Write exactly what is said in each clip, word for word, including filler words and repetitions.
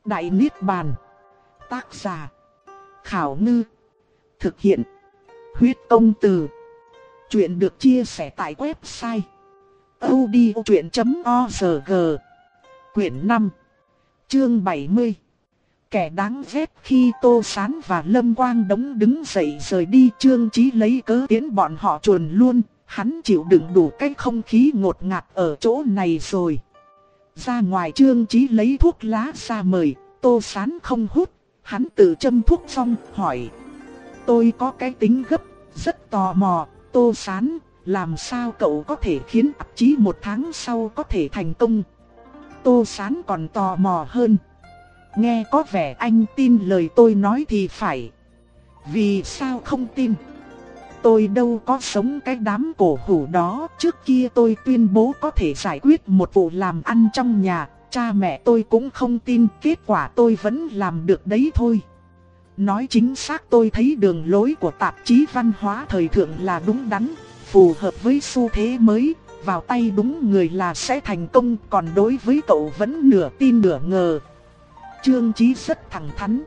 Đại Niết Bàn. Tác giả Khảo Ngư. Thực hiện Huyết Công Từ. Chuyện được chia sẻ tại website audiochuyện chấm org. Quyển năm, chương bảy mươi. Kẻ đáng ghét. Khi Tô Sán và Lâm Quang Đống đứng dậy rời đi, Trương Chí lấy cớ tiễn bọn họ chuồn luôn. Hắn chịu đựng đủ cái không khí ngột ngạt ở chỗ này rồi. Ra ngoài, Trương Chí lấy thuốc lá ra mời. Tô Sán không hút, hắn tự châm thuốc xong hỏi: tôi có cái tính gấp, rất tò mò, Tô Sán, làm sao cậu có thể khiến tạp chí một tháng sau có thể thành công? Tô Sán còn tò mò hơn: nghe có vẻ anh tin lời tôi nói thì phải. Vì sao không tin? Tôi đâu có sống cái đám cổ hủ đó. Trước kia tôi tuyên bố có thể giải quyết một vụ làm ăn trong nhà, cha mẹ tôi cũng không tin, kết quả tôi vẫn làm được đấy thôi. Nói chính xác, tôi thấy đường lối của tạp chí văn hóa thời thượng là đúng đắn, phù hợp với xu thế mới, vào tay đúng người là sẽ thành công, còn đối với cậu vẫn nửa tin nửa ngờ. Trương Chí rất thẳng thắn,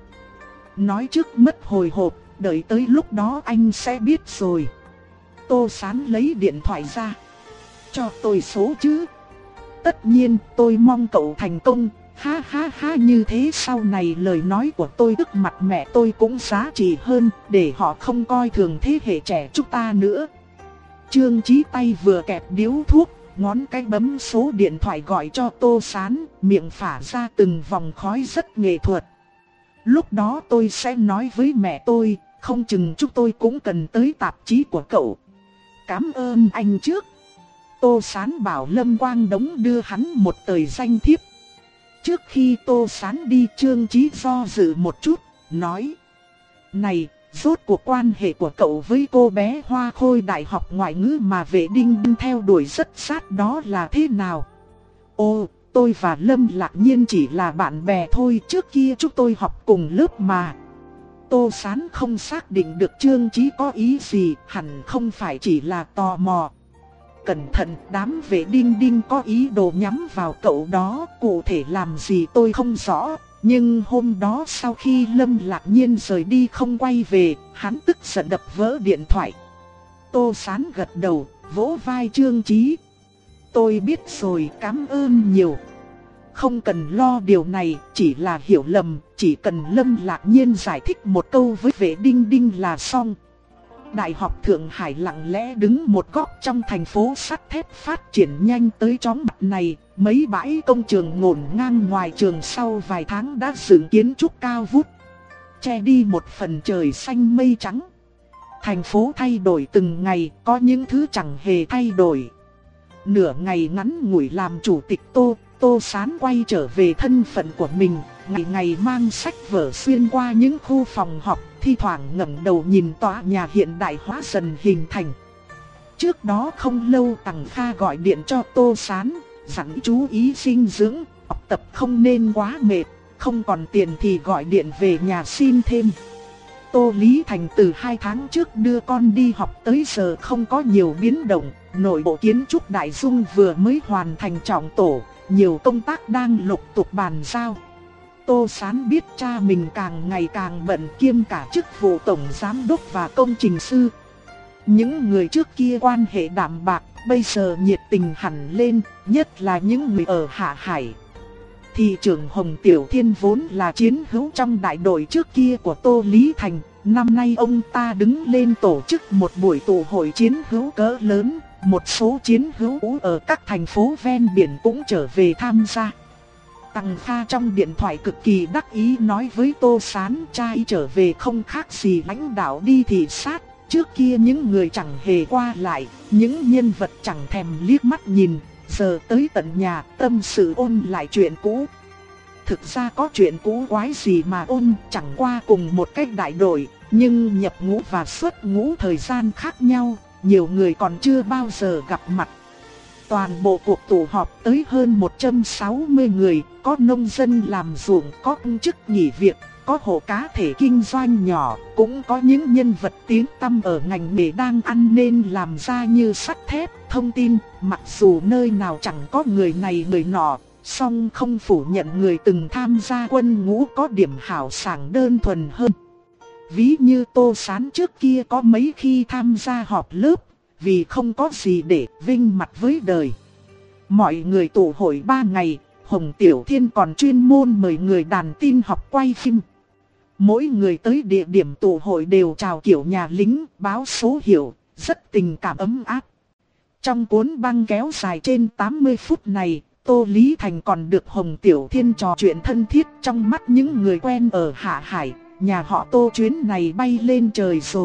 nói trước mất hồi hộp, đợi tới lúc đó anh sẽ biết rồi. Tô Sán lấy điện thoại ra: cho tôi số chứ. Tất nhiên, tôi mong cậu thành công. Ha ha ha, như thế sau này lời nói của tôi trước mặt mẹ tôi cũng giá trị hơn, để họ không coi thường thế hệ trẻ chúng ta nữa. Trương Chí tay vừa kẹp điếu thuốc, ngón cái bấm số điện thoại gọi cho Tô Sán, miệng phả ra từng vòng khói rất nghệ thuật. Lúc đó tôi sẽ nói với mẹ tôi, không chừng chúng tôi cũng cần tới tạp chí của cậu. Cảm ơn anh trước. Tô Sán bảo Lâm Quang Đống đưa hắn một tờ danh thiếp. Trước khi Tô Sán đi, Trương Chí do dự một chút, nói: này, rốt cuộc quan hệ của cậu với cô bé Hoa Khôi đại học ngoại ngữ mà Vệ Đinh Đinh theo đuổi rất sát đó là thế nào? Ồ, tôi và Lâm Lạc Nhiên chỉ là bạn bè thôi, trước kia chúng tôi học cùng lớp mà. Tô Sán không xác định được Trương Chí có ý gì, hẳn không phải chỉ là tò mò. Cẩn thận, đám Vệ Đinh Đinh có ý đồ nhắm vào cậu đó, cụ thể làm gì tôi không rõ. Nhưng hôm đó sau khi Lâm Lạc Nhiên rời đi không quay về, hắn tức giận đập vỡ điện thoại. Tô Sán gật đầu, vỗ vai Trương Chí: tôi biết rồi, cảm ơn nhiều. Không cần lo điều này, chỉ là hiểu lầm, chỉ cần Lâm Lạc Nhiên giải thích một câu với Vệ Đinh Đinh là xong. Đại học Thượng Hải lặng lẽ đứng một góc trong thành phố sắt thép phát triển nhanh tới chóng mặt này. Mấy bãi công trường ngổn ngang ngoài trường sau vài tháng đã dựng kiến trúc cao vút, che đi một phần trời xanh mây trắng. Thành phố thay đổi từng ngày, có những thứ chẳng hề thay đổi. Nửa ngày ngắn ngủi làm chủ tịch Tô, Tô Sán quay trở về thân phận của mình, ngày ngày mang sách vở xuyên qua những khu phòng học, thi thoảng ngẩng đầu nhìn tòa nhà hiện đại hóa dần hình thành. Trước đó không lâu, Tằng Kha gọi điện cho Tô Sán, dặn chú ý dinh dưỡng, học tập không nên quá mệt, không còn tiền thì gọi điện về nhà xin thêm. Tô Lý Thành từ hai tháng trước đưa con đi học tới giờ không có nhiều biến động, nội bộ kiến trúc Đại Dung vừa mới hoàn thành trọng tổ, nhiều công tác đang lục tục bàn giao. Tô Sán biết cha mình càng ngày càng bận, kiêm cả chức vụ tổng giám đốc và công trình sư. Những người trước kia quan hệ đạm bạc, bây giờ nhiệt tình hẳn lên, nhất là những người ở Hạ Hải. Thị trưởng Hồng Tiểu Thiên vốn là chiến hữu trong đại đội trước kia của Tô Lý Thành. Năm nay ông ta đứng lên tổ chức một buổi tụ hội chiến hữu cỡ lớn, một số chiến hữu ở các thành phố ven biển cũng trở về tham gia. Tằng Kha trong điện thoại cực kỳ đắc ý nói với Tô Sán, trai trở về không khác gì lãnh đạo đi thị sát. Trước kia những người chẳng hề qua lại, những nhân vật chẳng thèm liếc mắt nhìn, giờ tới tận nhà tâm sự ôn lại chuyện cũ. Thực ra có chuyện cũ quái gì mà ôn, chẳng qua cùng một cách đại đội, nhưng nhập ngũ và xuất ngũ thời gian khác nhau, nhiều người còn chưa bao giờ gặp mặt. Toàn bộ cuộc tụ họp tới hơn một trăm sáu mươi người, có nông dân làm ruộng, có công chức nghỉ việc, có hộ cá thể kinh doanh nhỏ, cũng có những nhân vật tiếng tăm ở ngành nghề đang ăn nên làm ra như sắt thép, thông tin, mặc dù nơi nào chẳng có người này người nọ, song không phủ nhận người từng tham gia quân ngũ có điểm hảo sảng đơn thuần hơn. Ví như Tô Sán trước kia có mấy khi tham gia họp lớp, vì không có gì để vinh mặt với đời. Mọi người tụ hội ba ngày, Hồng Tiểu Thiên còn chuyên môn mời người đàn tin học quay phim. Mỗi người tới địa điểm tụ hội đều chào kiểu nhà lính, báo số hiệu, rất tình cảm ấm áp. Trong cuốn băng kéo dài trên tám mươi phút này, Tô Lý Thành còn được Hồng Tiểu Thiên trò chuyện thân thiết trong mắt những người quen ở Hạ Hải. Nhà họ Tô chuyến này bay lên trời rồi.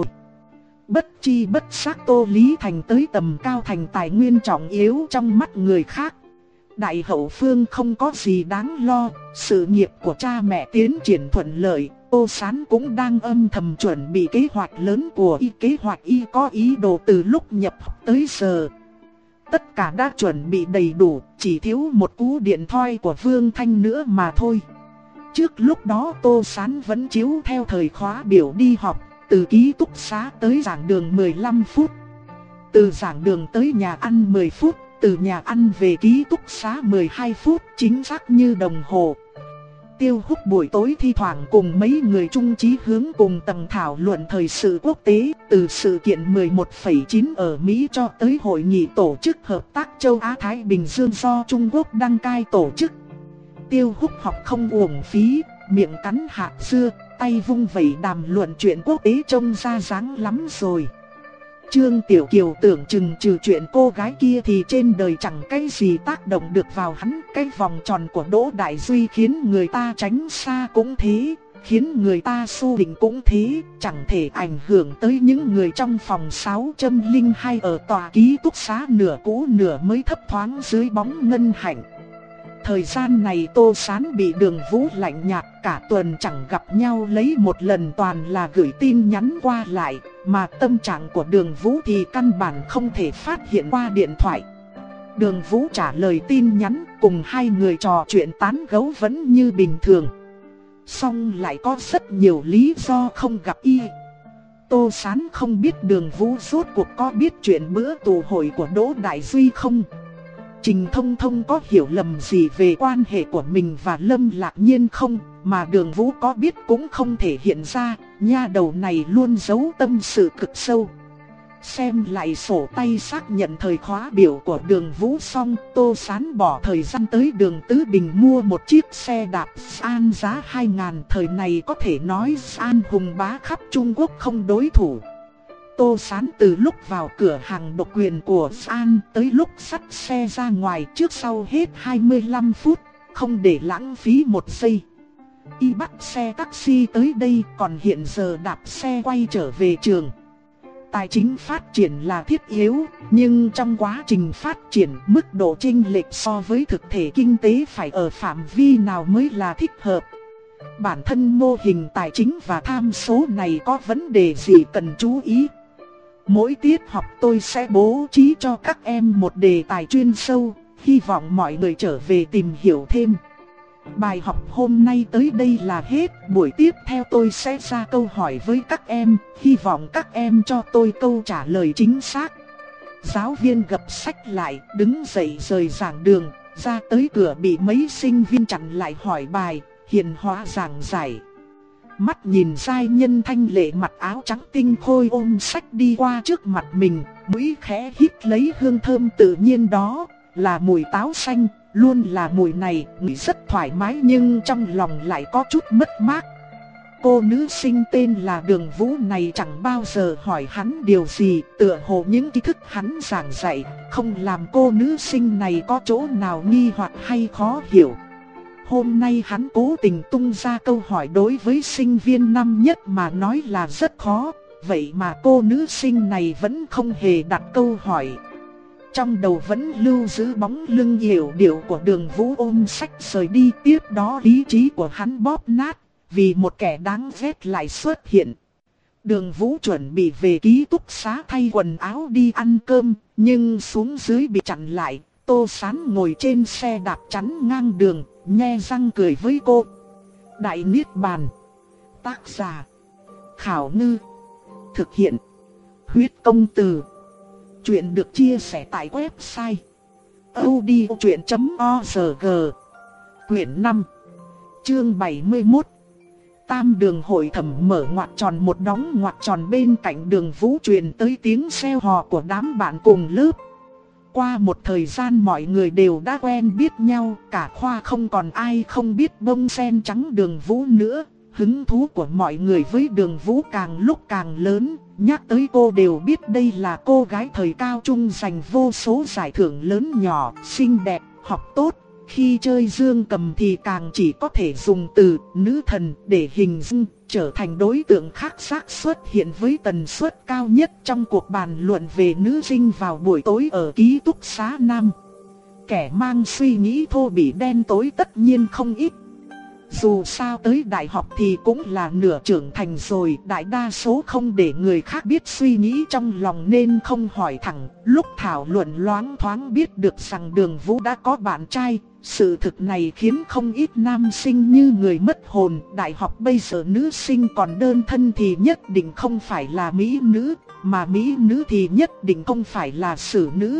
Bất chi bất giác Tô Lý Thành tới tầm cao thành tài nguyên trọng yếu trong mắt người khác. Đại hậu phương không có gì đáng lo, sự nghiệp của cha mẹ tiến triển thuận lợi. Tô Sán cũng đang âm thầm chuẩn bị kế hoạch lớn của y. Kế hoạch y có ý đồ từ lúc nhập học tới giờ. Tất cả đã chuẩn bị đầy đủ, chỉ thiếu một cú điện thoại của Vương Thanh nữa mà thôi. Trước lúc đó Tô Sán vẫn chiếu theo thời khóa biểu đi học, từ ký túc xá tới giảng đường mười lăm phút. Từ giảng đường tới nhà ăn mười phút, từ nhà ăn về ký túc xá mười hai phút, chính xác như đồng hồ. Tiêu Húc buổi tối thi thoảng cùng mấy người chung chí hướng cùng tầng thảo luận thời sự quốc tế, từ sự kiện mười một phẩy chín ở Mỹ cho tới hội nghị tổ chức hợp tác châu Á-Thái Bình Dương do Trung Quốc đăng cai tổ chức. Tiêu Húc học không uổng phí, miệng cắn hạt dưa, tay vung vẩy đàm luận chuyện quốc tế trông ra dáng lắm rồi. Trương Tiểu Kiều tưởng chừng trừ chuyện cô gái kia thì trên đời chẳng cái gì tác động được vào hắn. Cái vòng tròn của Đỗ Đại Duy khiến người ta tránh xa cũng thế, khiến người ta xu định cũng thế, chẳng thể ảnh hưởng tới những người trong phòng sáu không hai ở tòa ký túc xá nửa cũ nửa mới thấp thoáng dưới bóng ngân hạnh. Thời gian này Tô Sán bị Đường Vũ lạnh nhạt, cả tuần chẳng gặp nhau lấy một lần toàn là gửi tin nhắn qua lại, mà tâm trạng của Đường Vũ thì căn bản không thể phát hiện qua điện thoại. Đường Vũ trả lời tin nhắn, cùng hai người trò chuyện tán gẫu vẫn như bình thường. Song lại có rất nhiều lý do không gặp y. Tô Sán không biết Đường Vũ rốt cuộc có biết chuyện bữa tụ hội của Đỗ Đại Duy không? Trình Thông Thông có hiểu lầm gì về quan hệ của mình và Lâm Lạc Nhiên không, mà Đường Vũ có biết cũng không thể hiện ra, nha đầu này luôn giấu tâm sự cực sâu. Xem lại sổ tay xác nhận thời khóa biểu của Đường Vũ xong, Tô Sán bỏ thời gian tới đường Tứ Bình mua một chiếc xe đạp An giá hai ngàn. Thời này có thể nói An hùng bá khắp Trung Quốc không đối thủ. Tô Sán từ lúc vào cửa hàng độc quyền của An tới lúc dắt xe ra ngoài trước sau hết hai mươi lăm phút, không để lãng phí một giây. Y bắt xe taxi tới đây, còn hiện giờ đạp xe quay trở về trường. Tài chính phát triển là thiết yếu, nhưng trong quá trình phát triển mức độ chênh lệch so với thực thể kinh tế phải ở phạm vi nào mới là thích hợp. Bản thân mô hình tài chính và tham số này có vấn đề gì cần chú ý? Mỗi tiết học tôi sẽ bố trí cho các em một đề tài chuyên sâu, hy vọng mọi người trở về tìm hiểu thêm. Bài học hôm nay tới đây là hết, buổi tiếp theo tôi sẽ ra câu hỏi với các em, hy vọng các em cho tôi câu trả lời chính xác. Giáo viên gập sách lại, đứng dậy rời giảng đường, ra tới cửa bị mấy sinh viên chặn lại hỏi bài, hiền hóa giảng giải. Mắt nhìn giai nhân thanh lệ mặc áo trắng tinh khôi ôm sách đi qua trước mặt mình, mũi khẽ hít lấy hương thơm tự nhiên đó, là mùi táo xanh, luôn là mùi này, ngửi rất thoải mái nhưng trong lòng lại có chút mất mát. Cô nữ sinh tên là Đường Vũ này chẳng bao giờ hỏi hắn điều gì, tựa hồ những tri thức hắn giảng dạy, không làm cô nữ sinh này có chỗ nào nghi hoặc hay khó hiểu. Hôm nay hắn cố tình tung ra câu hỏi đối với sinh viên năm nhất mà nói là rất khó, vậy mà cô nữ sinh này vẫn không hề đặt câu hỏi. Trong đầu vẫn lưu giữ bóng lưng hiểu điệu của Đường Vũ ôm sách rời đi, tiếp đó lý trí của hắn bóp nát, vì một kẻ đáng ghét lại xuất hiện. Đường Vũ chuẩn bị về ký túc xá thay quần áo đi ăn cơm, nhưng xuống dưới bị chặn lại. Tô Sán ngồi trên xe đạp chắn ngang đường, nhe răng cười với cô. Đại Niết Bàn. Tác giả Khảo Ngư. Thực hiện Huyết Công Từ. Chuyện được chia sẻ tại website audio chuyện chấm org. Quyển năm, chương bảy mươi mốt. Tam đường hội thẩm mở ngoặc tròn một đóng ngoặc tròn, bên cạnh Đường Vũ truyền tới tiếng reo hò của đám bạn cùng lớp. Qua một thời gian mọi người đều đã quen biết nhau, cả khoa không còn ai không biết bông sen trắng Đường Vũ nữa. Hứng thú của mọi người với Đường Vũ càng lúc càng lớn, nhắc tới cô đều biết đây là cô gái thời cao trung giành vô số giải thưởng lớn nhỏ, xinh đẹp, học tốt. Khi chơi dương cầm thì càng chỉ có thể dùng từ nữ thần để hình dung, trở thành đối tượng khác xác xuất hiện với tần suất cao nhất trong cuộc bàn luận về nữ sinh vào buổi tối ở ký túc xá Nam. Kẻ mang suy nghĩ thô bỉ đen tối tất nhiên không ít. Dù sao tới đại học thì cũng là nửa trưởng thành rồi, đại đa số không để người khác biết suy nghĩ trong lòng nên không hỏi thẳng. Lúc thảo luận loáng thoáng biết được rằng Đường Vũ đã có bạn trai. Sự thực này khiến không ít nam sinh như người mất hồn. Đại học bây giờ nữ sinh còn đơn thân thì nhất định không phải là mỹ nữ, mà mỹ nữ thì nhất định không phải là xử nữ.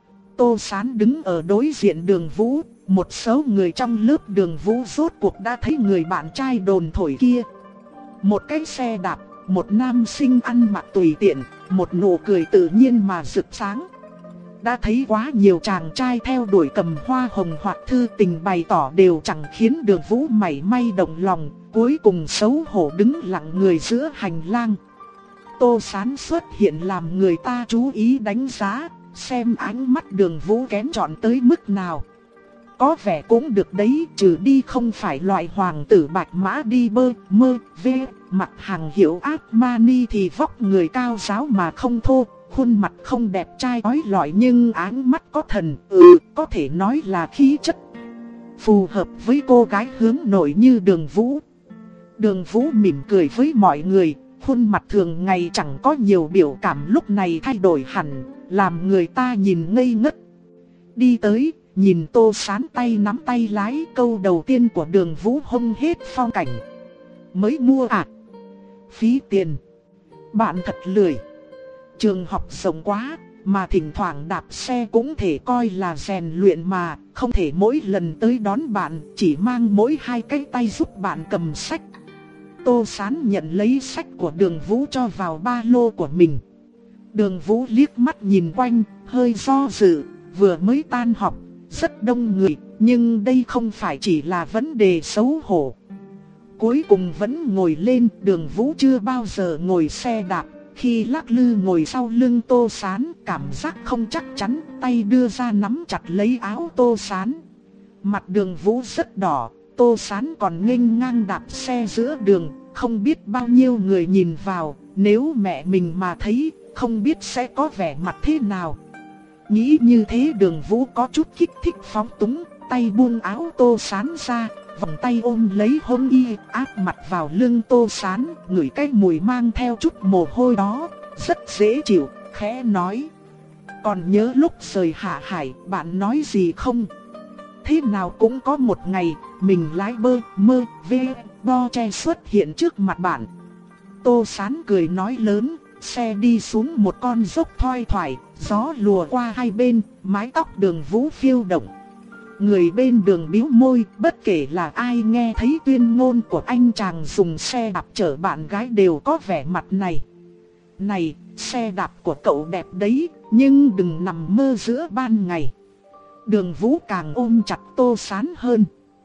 Tô Sán đứng ở đối diện Đường Vũ. Một số người trong lớp Đường Vũ rốt cuộc đã thấy người bạn trai đồn thổi kia. Một cái xe đạp, một nam sinh ăn mặc tùy tiện, một nụ cười tự nhiên mà rực sáng. Đã thấy quá nhiều chàng trai theo đuổi cầm hoa hồng hoặc thư tình bày tỏ đều chẳng khiến Đường Vũ mảy may động lòng, cuối cùng xấu hổ đứng lặng người giữa hành lang. Tô Sán xuất hiện làm người ta chú ý đánh giá, xem ánh mắt Đường Vũ kén chọn tới mức nào. Có vẻ cũng được đấy, trừ đi không phải loại hoàng tử bạch mã đi bơ, mơ, vê, mặt hàng hiệu Armani thì vóc người cao giáo mà không thô, khuôn mặt không đẹp trai ói lọi nhưng áng mắt có thần, ừ, có thể nói là khí chất. Phù hợp với cô gái hướng nội như Đường Vũ. Đường Vũ mỉm cười với mọi người, khuôn mặt thường ngày chẳng có nhiều biểu cảm lúc này thay đổi hẳn, làm người ta nhìn ngây ngất. Đi tới, nhìn Tô Sán tay nắm tay lái, câu đầu tiên của Đường Vũ hông hết phong cảnh. Mới mua à? Phí tiền. Bạn thật lười. Trường học rộng quá, mà thỉnh thoảng đạp xe cũng thể coi là rèn luyện mà, không thể mỗi lần tới đón bạn chỉ mang mỗi hai cái tay giúp bạn cầm sách. Tô Sán nhận lấy sách của Đường Vũ cho vào ba lô của mình. Đường Vũ liếc mắt nhìn quanh, hơi do dự, vừa mới tan học, rất đông người, nhưng đây không phải chỉ là vấn đề xấu hổ. Cuối cùng vẫn ngồi lên, Đường Vũ chưa bao giờ ngồi xe đạp. Khi lắc lư ngồi sau lưng Tô Sán, cảm giác không chắc chắn, tay đưa ra nắm chặt lấy áo Tô Sán. Mặt Đường Vũ rất đỏ, Tô Sán còn nghênh ngang đạp xe giữa đường, không biết bao nhiêu người nhìn vào, nếu mẹ mình mà thấy, không biết sẽ có vẻ mặt thế nào. Nghĩ như thế Đường Vũ có chút kích thích phóng túng, tay buông áo Tô Sán ra, vòng tay ôm lấy hông y, áp mặt vào lưng Tô Sán, ngửi cái mùi mang theo chút mồ hôi đó, rất dễ chịu, khẽ nói. Còn nhớ lúc rời Hạ Hải, bạn nói gì không? Thế nào cũng có một ngày, mình lái bơ, mơ, vê, bo che xuất hiện trước mặt bạn. Tô Sán cười nói lớn, xe đi xuống một con dốc thoai thoải, gió lùa qua hai bên, mái tóc Đường Vũ phiêu động. Người bên đường bĩu môi, bất kể là ai nghe thấy tuyên ngôn của anh chàng dùng xe đạp chở bạn gái đều có vẻ mặt này. Này, xe đạp của cậu đẹp đấy, nhưng đừng nằm mơ giữa ban ngày. Đường Vũ càng ôm chặt Tô Sán hơn.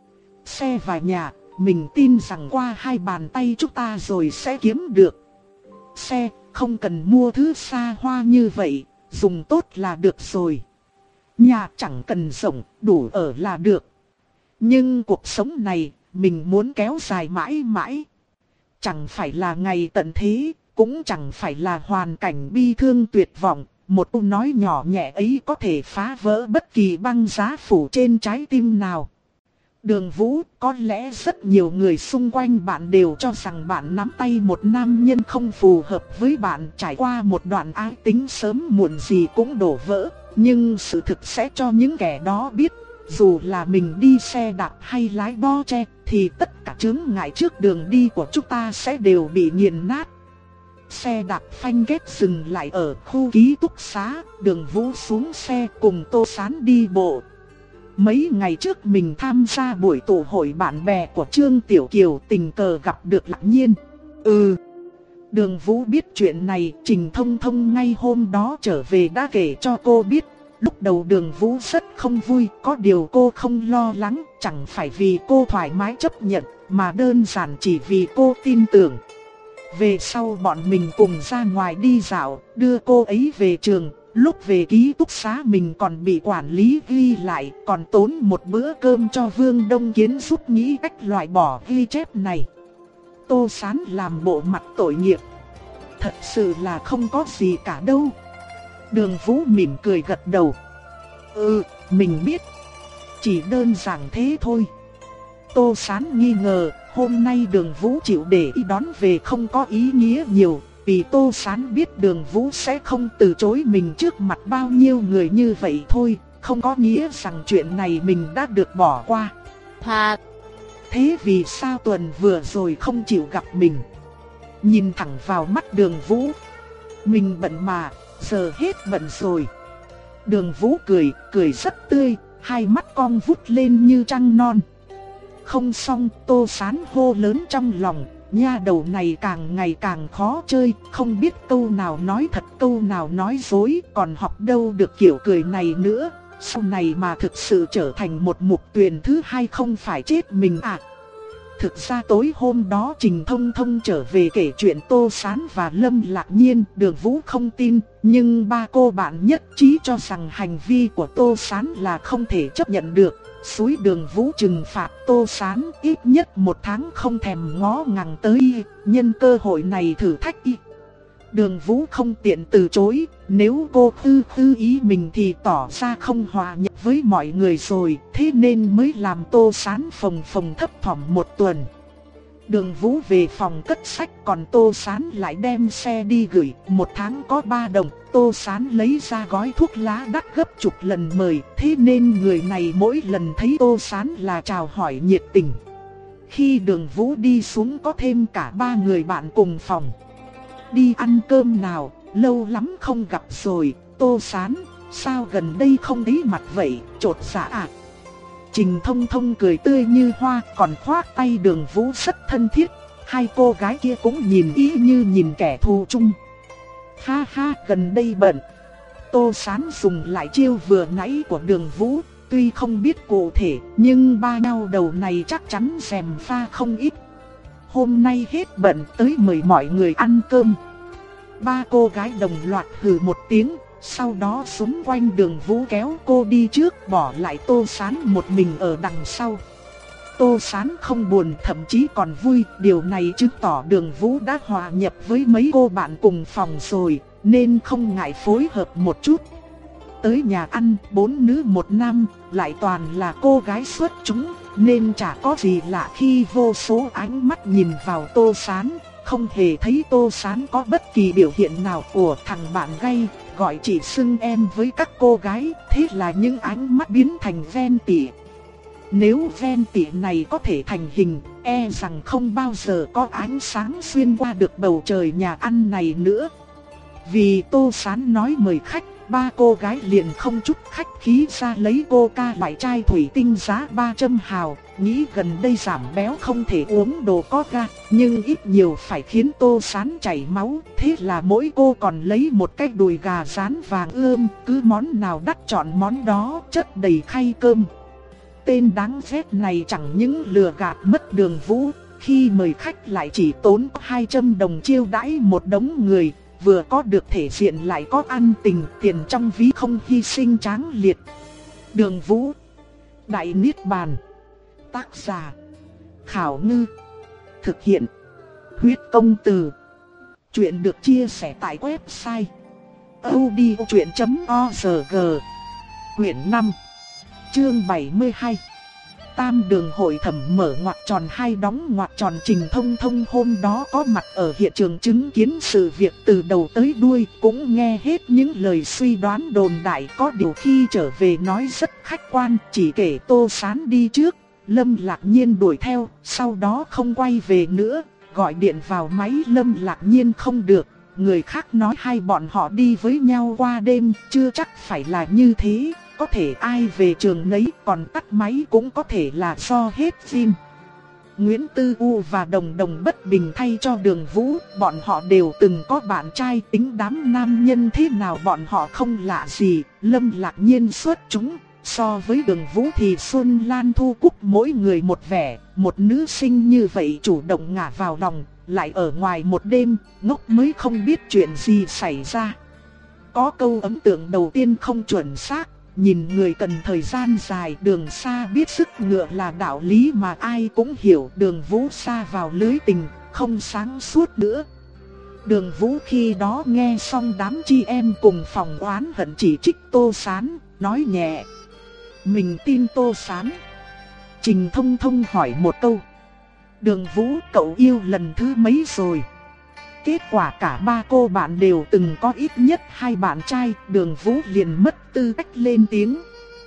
Xe và nhà, mình tin rằng qua hai bàn tay chúng ta rồi sẽ kiếm được. Xe, không cần mua thứ xa hoa như vậy, dùng tốt là được rồi. Nhà chẳng cần rộng, đủ ở là được. Nhưng cuộc sống này, mình muốn kéo dài mãi mãi. Chẳng phải là ngày tận thế, cũng chẳng phải là hoàn cảnh bi thương tuyệt vọng. Một câu nói nhỏ nhẹ ấy có thể phá vỡ bất kỳ băng giá phủ trên trái tim nào. Đường Vũ, có lẽ rất nhiều người xung quanh bạn đều cho rằng bạn nắm tay một nam nhân không phù hợp với bạn, trải qua một đoạn ái tính sớm muộn gì cũng đổ vỡ. Nhưng sự thực sẽ cho những kẻ đó biết, dù là mình đi xe đạp hay lái bo che, thì tất cả chướng ngại trước đường đi của chúng ta sẽ đều bị nghiền nát. Xe đạp phanh ghét dừng lại ở khu ký túc xá, Đường Vũ xuống xe cùng Tô Sán đi bộ. mấy ngày trước mình tham gia buổi tụ hội bạn bè của Trương Tiểu Kiều tình cờ gặp được Lạc Nhiên. Ừ. Đường Vũ biết chuyện này, Trình Thông Thông ngay hôm đó trở về đã kể cho cô biết. Lúc đầu Đường Vũ rất không vui, có điều cô không lo lắng, chẳng phải vì cô thoải mái chấp nhận, mà đơn giản chỉ vì cô tin tưởng. Về sau bọn mình cùng ra ngoài đi dạo, đưa cô ấy về trường. Lúc về ký túc xá mình còn bị quản lý ghi lại, còn tốn một bữa cơm cho Vương Đông Kiến giúp nghĩ cách loại bỏ ghi chép này. Tô Sán làm bộ mặt tội nghiệp. Thật sự là không có gì cả đâu. Đường Vũ mỉm cười gật đầu. Ừ, mình biết. Chỉ đơn giản thế thôi. Tô Sán nghi ngờ, hôm nay Đường Vũ chịu để ý đón về không có ý nghĩa nhiều. Vì Tô Sán biết Đường Vũ sẽ không từ chối mình trước mặt bao nhiêu người như vậy thôi. Không có nghĩa rằng chuyện này mình đã được bỏ qua. Hà, thế vì sao tuần vừa rồi không chịu gặp mình? Nhìn thẳng vào mắt Đường Vũ. Mình bận mà, giờ hết bận rồi. Đường Vũ cười, cười rất tươi, hai mắt cong vút lên như trăng non. Không xong, Tô Sán hô lớn trong lòng, nha đầu này càng ngày càng khó chơi, không biết câu nào nói thật câu nào nói dối, còn học đâu được kiểu cười này nữa. Sau này mà thực sự trở thành một mục tuyền thứ hai không phải chết mình à? Thực ra tối hôm đó Trình Thông Thông trở về kể chuyện Tô Sán và Lâm Lạc Nhiên, Đường Vũ không tin, nhưng ba cô bạn nhất trí cho rằng hành vi của Tô Sán là không thể chấp nhận được. Xúi Đường Vũ trừng phạt Tô Sán ít nhất một tháng không thèm ngó ngàng tới y, nhân cơ hội này thử thách y. Đường Vũ không tiện từ chối, nếu cô tư tư ý mình thì tỏ ra không hòa nhập với mọi người rồi, thế nên mới làm Tô Sán phồng phồng thấp thỏm một tuần. Đường Vũ về phòng cất sách, còn Tô Sán lại đem xe đi gửi, một tháng có ba đồng. Tô Sán lấy ra gói thuốc lá đắt gấp chục lần mời, thế nên người này mỗi lần thấy Tô Sán là chào hỏi nhiệt tình. Khi Đường Vũ đi xuống có thêm cả ba người bạn cùng phòng. Đi ăn cơm nào, lâu lắm không gặp rồi. Tô Sán, sao gần đây không thấy mặt vậy, chột dạ à? Trình Thông Thông cười tươi như hoa, còn khoác tay Đường Vũ rất thân thiết. Hai cô gái kia cũng nhìn ý như nhìn kẻ thù chung. Ha ha, gần đây bận. Tô Sán dùng lại chiêu vừa nãy của Đường Vũ. Tuy không biết cụ thể, nhưng ba nhau đầu này chắc chắn rèm pha không ít. Hôm nay hết bận tới mời mọi người ăn cơm. Ba cô gái đồng loạt hừ một tiếng, sau đó xúm quanh Đường Vũ kéo cô đi trước, bỏ lại Tô Sán một mình ở đằng sau. Tô Sán không buồn, thậm chí còn vui, điều này chứng tỏ Đường Vũ đã hòa nhập với mấy cô bạn cùng phòng rồi, nên không ngại phối hợp một chút. Tới nhà ăn, bốn nữ một nam, lại toàn là cô gái xuất chúng, nên chả có gì lạ khi vô số ánh mắt nhìn vào Tô Sán. Không hề thấy Tô Sán có bất kỳ biểu hiện nào của thằng bạn gay, gọi chị xưng em với các cô gái, thế là những ánh mắt biến thành ghen tị. Nếu ghen tị này có thể thành hình, e rằng không bao giờ có ánh sáng xuyên qua được bầu trời nhà ăn này nữa. Vì Tô Sán nói mời khách, ba cô gái liền không chút khách khí ra lấy coca loại chai thủy tinh giá ba trăm hào, nghĩ gần đây giảm béo không thể uống đồ có ga, nhưng ít nhiều phải khiến Tô Sán chảy máu, thế là mỗi cô còn lấy một cái đùi gà rán vàng ươm, cứ món nào đắt chọn món đó, chất đầy khay cơm. Tên đáng ghét này chẳng những lừa gạt mất Đường Vũ, khi mời khách lại chỉ tốn hai trăm đồng chiêu đãi một đống người. Vừa có được thể diện lại có ăn tình, tiền trong ví không hy sinh tráng liệt. Đường Vũ, Đại Niết Bàn. Tác giả Khảo Ngư. Thực hiện Huyết Công Từ. Chuyện được chia sẻ tại website audiochuyện chấm org. Quyển năm, chương bảy mươi hai. Tam đường hội thẩm mở ngoặc tròn hai đóng ngoặc tròn. Trình Thông Thông hôm đó có mặt ở hiện trường chứng kiến sự việc từ đầu tới đuôi, cũng nghe hết những lời suy đoán đồn đại. Có điều khi trở về nói rất khách quan, chỉ kể Tô Sán đi trước, Lâm Lạc Nhiên đuổi theo, sau đó không quay về nữa. Gọi điện vào máy Lâm Lạc Nhiên không được, người khác nói hai bọn họ đi với nhau qua đêm, chưa chắc phải là như thế. có thể ai về trường nấy, còn tắt máy cũng có thể là do hết phim. Nguyễn Tư U và Đồng Đồng bất bình thay cho Đường Vũ, bọn họ đều từng có bạn trai, tính đám nam nhân thế nào bọn họ không lạ gì. Lâm Lạc Nhiên xuất chúng, so với Đường Vũ thì Xuân Lan Thu Cúc mỗi người một vẻ, một nữ sinh như vậy chủ động ngả vào lòng, lại ở ngoài một đêm, ngốc mới không biết chuyện gì xảy ra. Có câu ấn tượng đầu tiên không chuẩn xác, nhìn người cần thời gian dài, đường xa biết sức ngựa là đạo lý mà ai cũng hiểu. Đường Vũ sa vào lưới tình, không sáng suốt nữa. Đường Vũ khi đó nghe xong đám chi em cùng phòng oán hận chỉ trích Tô Sán, nói nhẹ: mình tin Tô Sán. Trình Thông Thông hỏi một câu: Đường Vũ, cậu yêu lần thứ mấy rồi? Kết quả cả ba cô bạn đều từng có ít nhất hai bạn trai. Đường Vũ liền mất tư cách lên tiếng.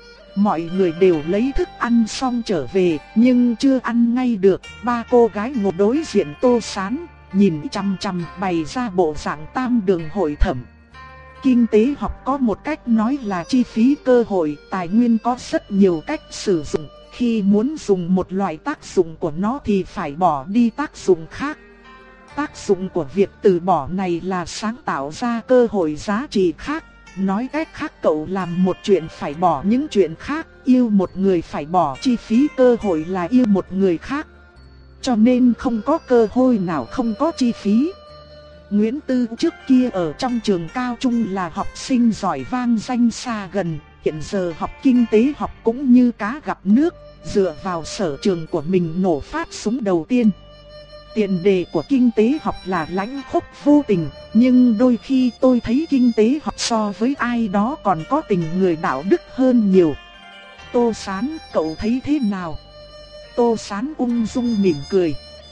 Mọi người đều lấy thức ăn xong trở về, nhưng chưa ăn ngay được. Ba cô gái ngồi đối diện Tô Sán, nhìn chằm chằm bày ra bộ dạng tam đường hội thẩm. Kinh tế học có một cách nói là chi phí cơ hội, tài nguyên có rất nhiều cách sử dụng. Khi muốn dùng một loại tác dụng của nó thì phải bỏ đi tác dụng khác. Tác dụng của việc từ bỏ này là sáng tạo ra cơ hội giá trị khác. Nói cách khác, cậu làm một chuyện phải bỏ những chuyện khác, yêu một người phải bỏ chi phí cơ hội là yêu một người khác. Cho nên không có cơ hội nào không có chi phí. Nguyễn Tư trước kia ở trong trường cao trung là học sinh giỏi vang danh xa gần, hiện giờ học kinh tế học cũng như cá gặp nước, dựa vào sở trường của mình nổ phát súng đầu tiên. Tiền đề của kinh tế học là lãnh khốc vô tình, nhưng đôi khi tôi thấy kinh tế học so với ai đó còn có tình người đạo đức hơn nhiều. Tô Sán, cậu thấy thế nào? Tô Sán ung dung mỉm cười.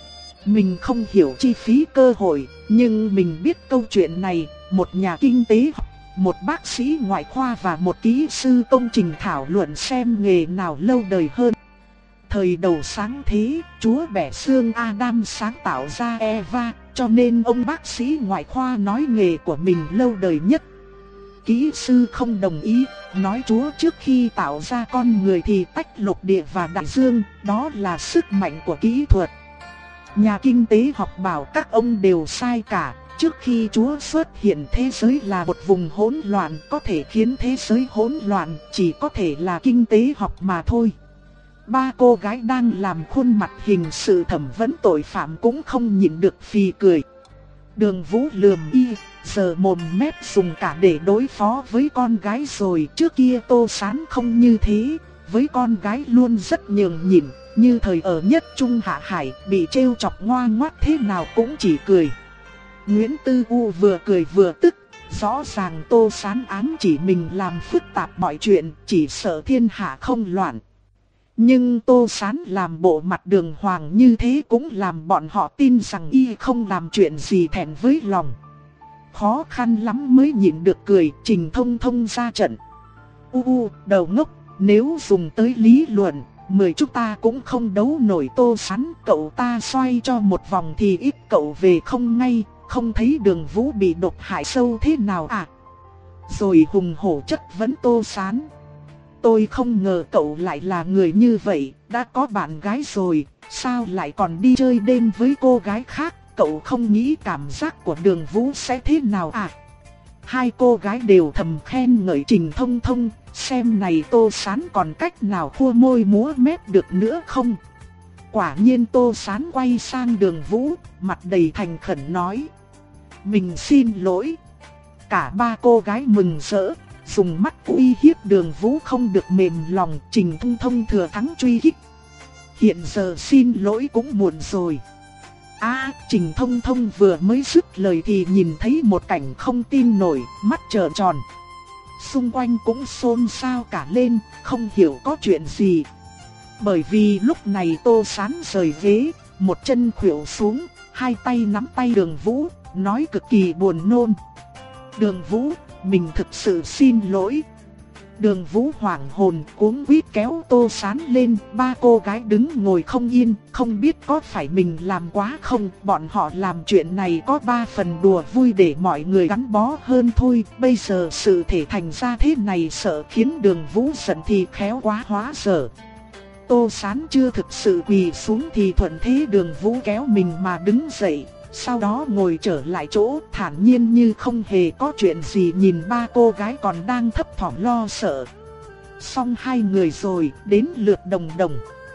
Mình không hiểu chi phí cơ hội, nhưng mình biết câu chuyện này. Một nhà kinh tế học, một bác sĩ ngoại khoa và một kỹ sư công trình thảo luận xem nghề nào lâu đời hơn. Thời đầu sáng thế, chúa bẻ xương Adam sáng tạo ra Eva, cho nên ông bác sĩ ngoại khoa nói nghề của mình lâu đời nhất. Kỹ sư không đồng ý, nói chúa trước khi tạo ra con người thì tách lục địa và đại dương, đó là sức mạnh của kỹ thuật. Nhà kinh tế học bảo các ông đều sai cả, trước khi chúa xuất hiện thế giới là một vùng hỗn loạn, có thể khiến thế giới hỗn loạn chỉ có thể là kinh tế học mà thôi. Ba cô gái đang làm khuôn mặt hình sự thẩm vấn tội phạm cũng không nhịn được phì cười. Đường Vũ lườm y, giờ mồm mép dùng cả để đối phó với con gái rồi. Trước kia Tô Sán không như thế, với con gái luôn rất nhường nhịn, như thời ở Nhất Trung Hạ Hải, bị trêu chọc ngoa ngoắt thế nào cũng chỉ cười. Nguyễn Tư U vừa cười vừa tức, rõ ràng Tô Sán ám chỉ mình làm phức tạp mọi chuyện, chỉ sợ thiên hạ không loạn. Nhưng Tô Sán làm bộ mặt đường hoàng như thế cũng làm bọn họ tin rằng y không làm chuyện gì thẹn với lòng. Khó khăn lắm mới nhịn được cười. Trình Thông Thông ra trận. U u, đầu ngốc, nếu dùng tới lý luận, mười chúng ta cũng không đấu nổi Tô Sán. Cậu ta xoay cho một vòng thì ít cậu về không ngay, không thấy Đường Vũ bị độc hại sâu thế nào à? Rồi hùng hổ chất vấn Tô Sán. Tôi không ngờ cậu lại là người như vậy, đã có bạn gái rồi, sao lại còn đi chơi đêm với cô gái khác? Cậu không nghĩ cảm giác của Đường Vũ sẽ thế nào à? Hai cô gái đều thầm khen ngợi Trình Thông Thông, xem này Tô Sán còn cách nào khua môi múa mép được nữa không? Quả nhiên Tô Sán quay sang Đường Vũ, mặt đầy thành khẩn nói: mình xin lỗi. Cả ba cô gái mừng rỡ, dùng mắt uy hiếp Đường Vũ không được mềm lòng. Trình Thông Thông thừa thắng truy kích. Hiện giờ xin lỗi cũng muộn rồi. À, Trình Thông Thông vừa mới dứt lời thì nhìn thấy một cảnh không tin nổi, mắt trợn tròn. Xung quanh cũng xôn xao cả lên, không hiểu có chuyện gì. Bởi vì lúc này Tô Sán rời ghế, một chân khuỵu xuống, hai tay nắm tay Đường Vũ, nói cực kỳ buồn nôn: Đường Vũ, mình thực sự xin lỗi. Đường Vũ hoảng hồn cuống quýt kéo Tô Sán lên, ba cô gái đứng ngồi không yên, không biết có phải mình làm quá không. Bọn họ làm chuyện này có ba phần đùa vui để mọi người gắn bó hơn thôi. Bây giờ sự thể thành ra thế này sợ khiến Đường Vũ giận thì khéo quá hóa dở. Tô Sán chưa thực sự quỳ xuống thì thuận thế Đường Vũ kéo mình mà đứng dậy. Sau đó ngồi trở lại chỗ, thản nhiên như không hề có chuyện gì, nhìn ba cô gái còn đang thấp thỏm lo sợ. Xong hai người rồi, đến lượt Đồng Đồng.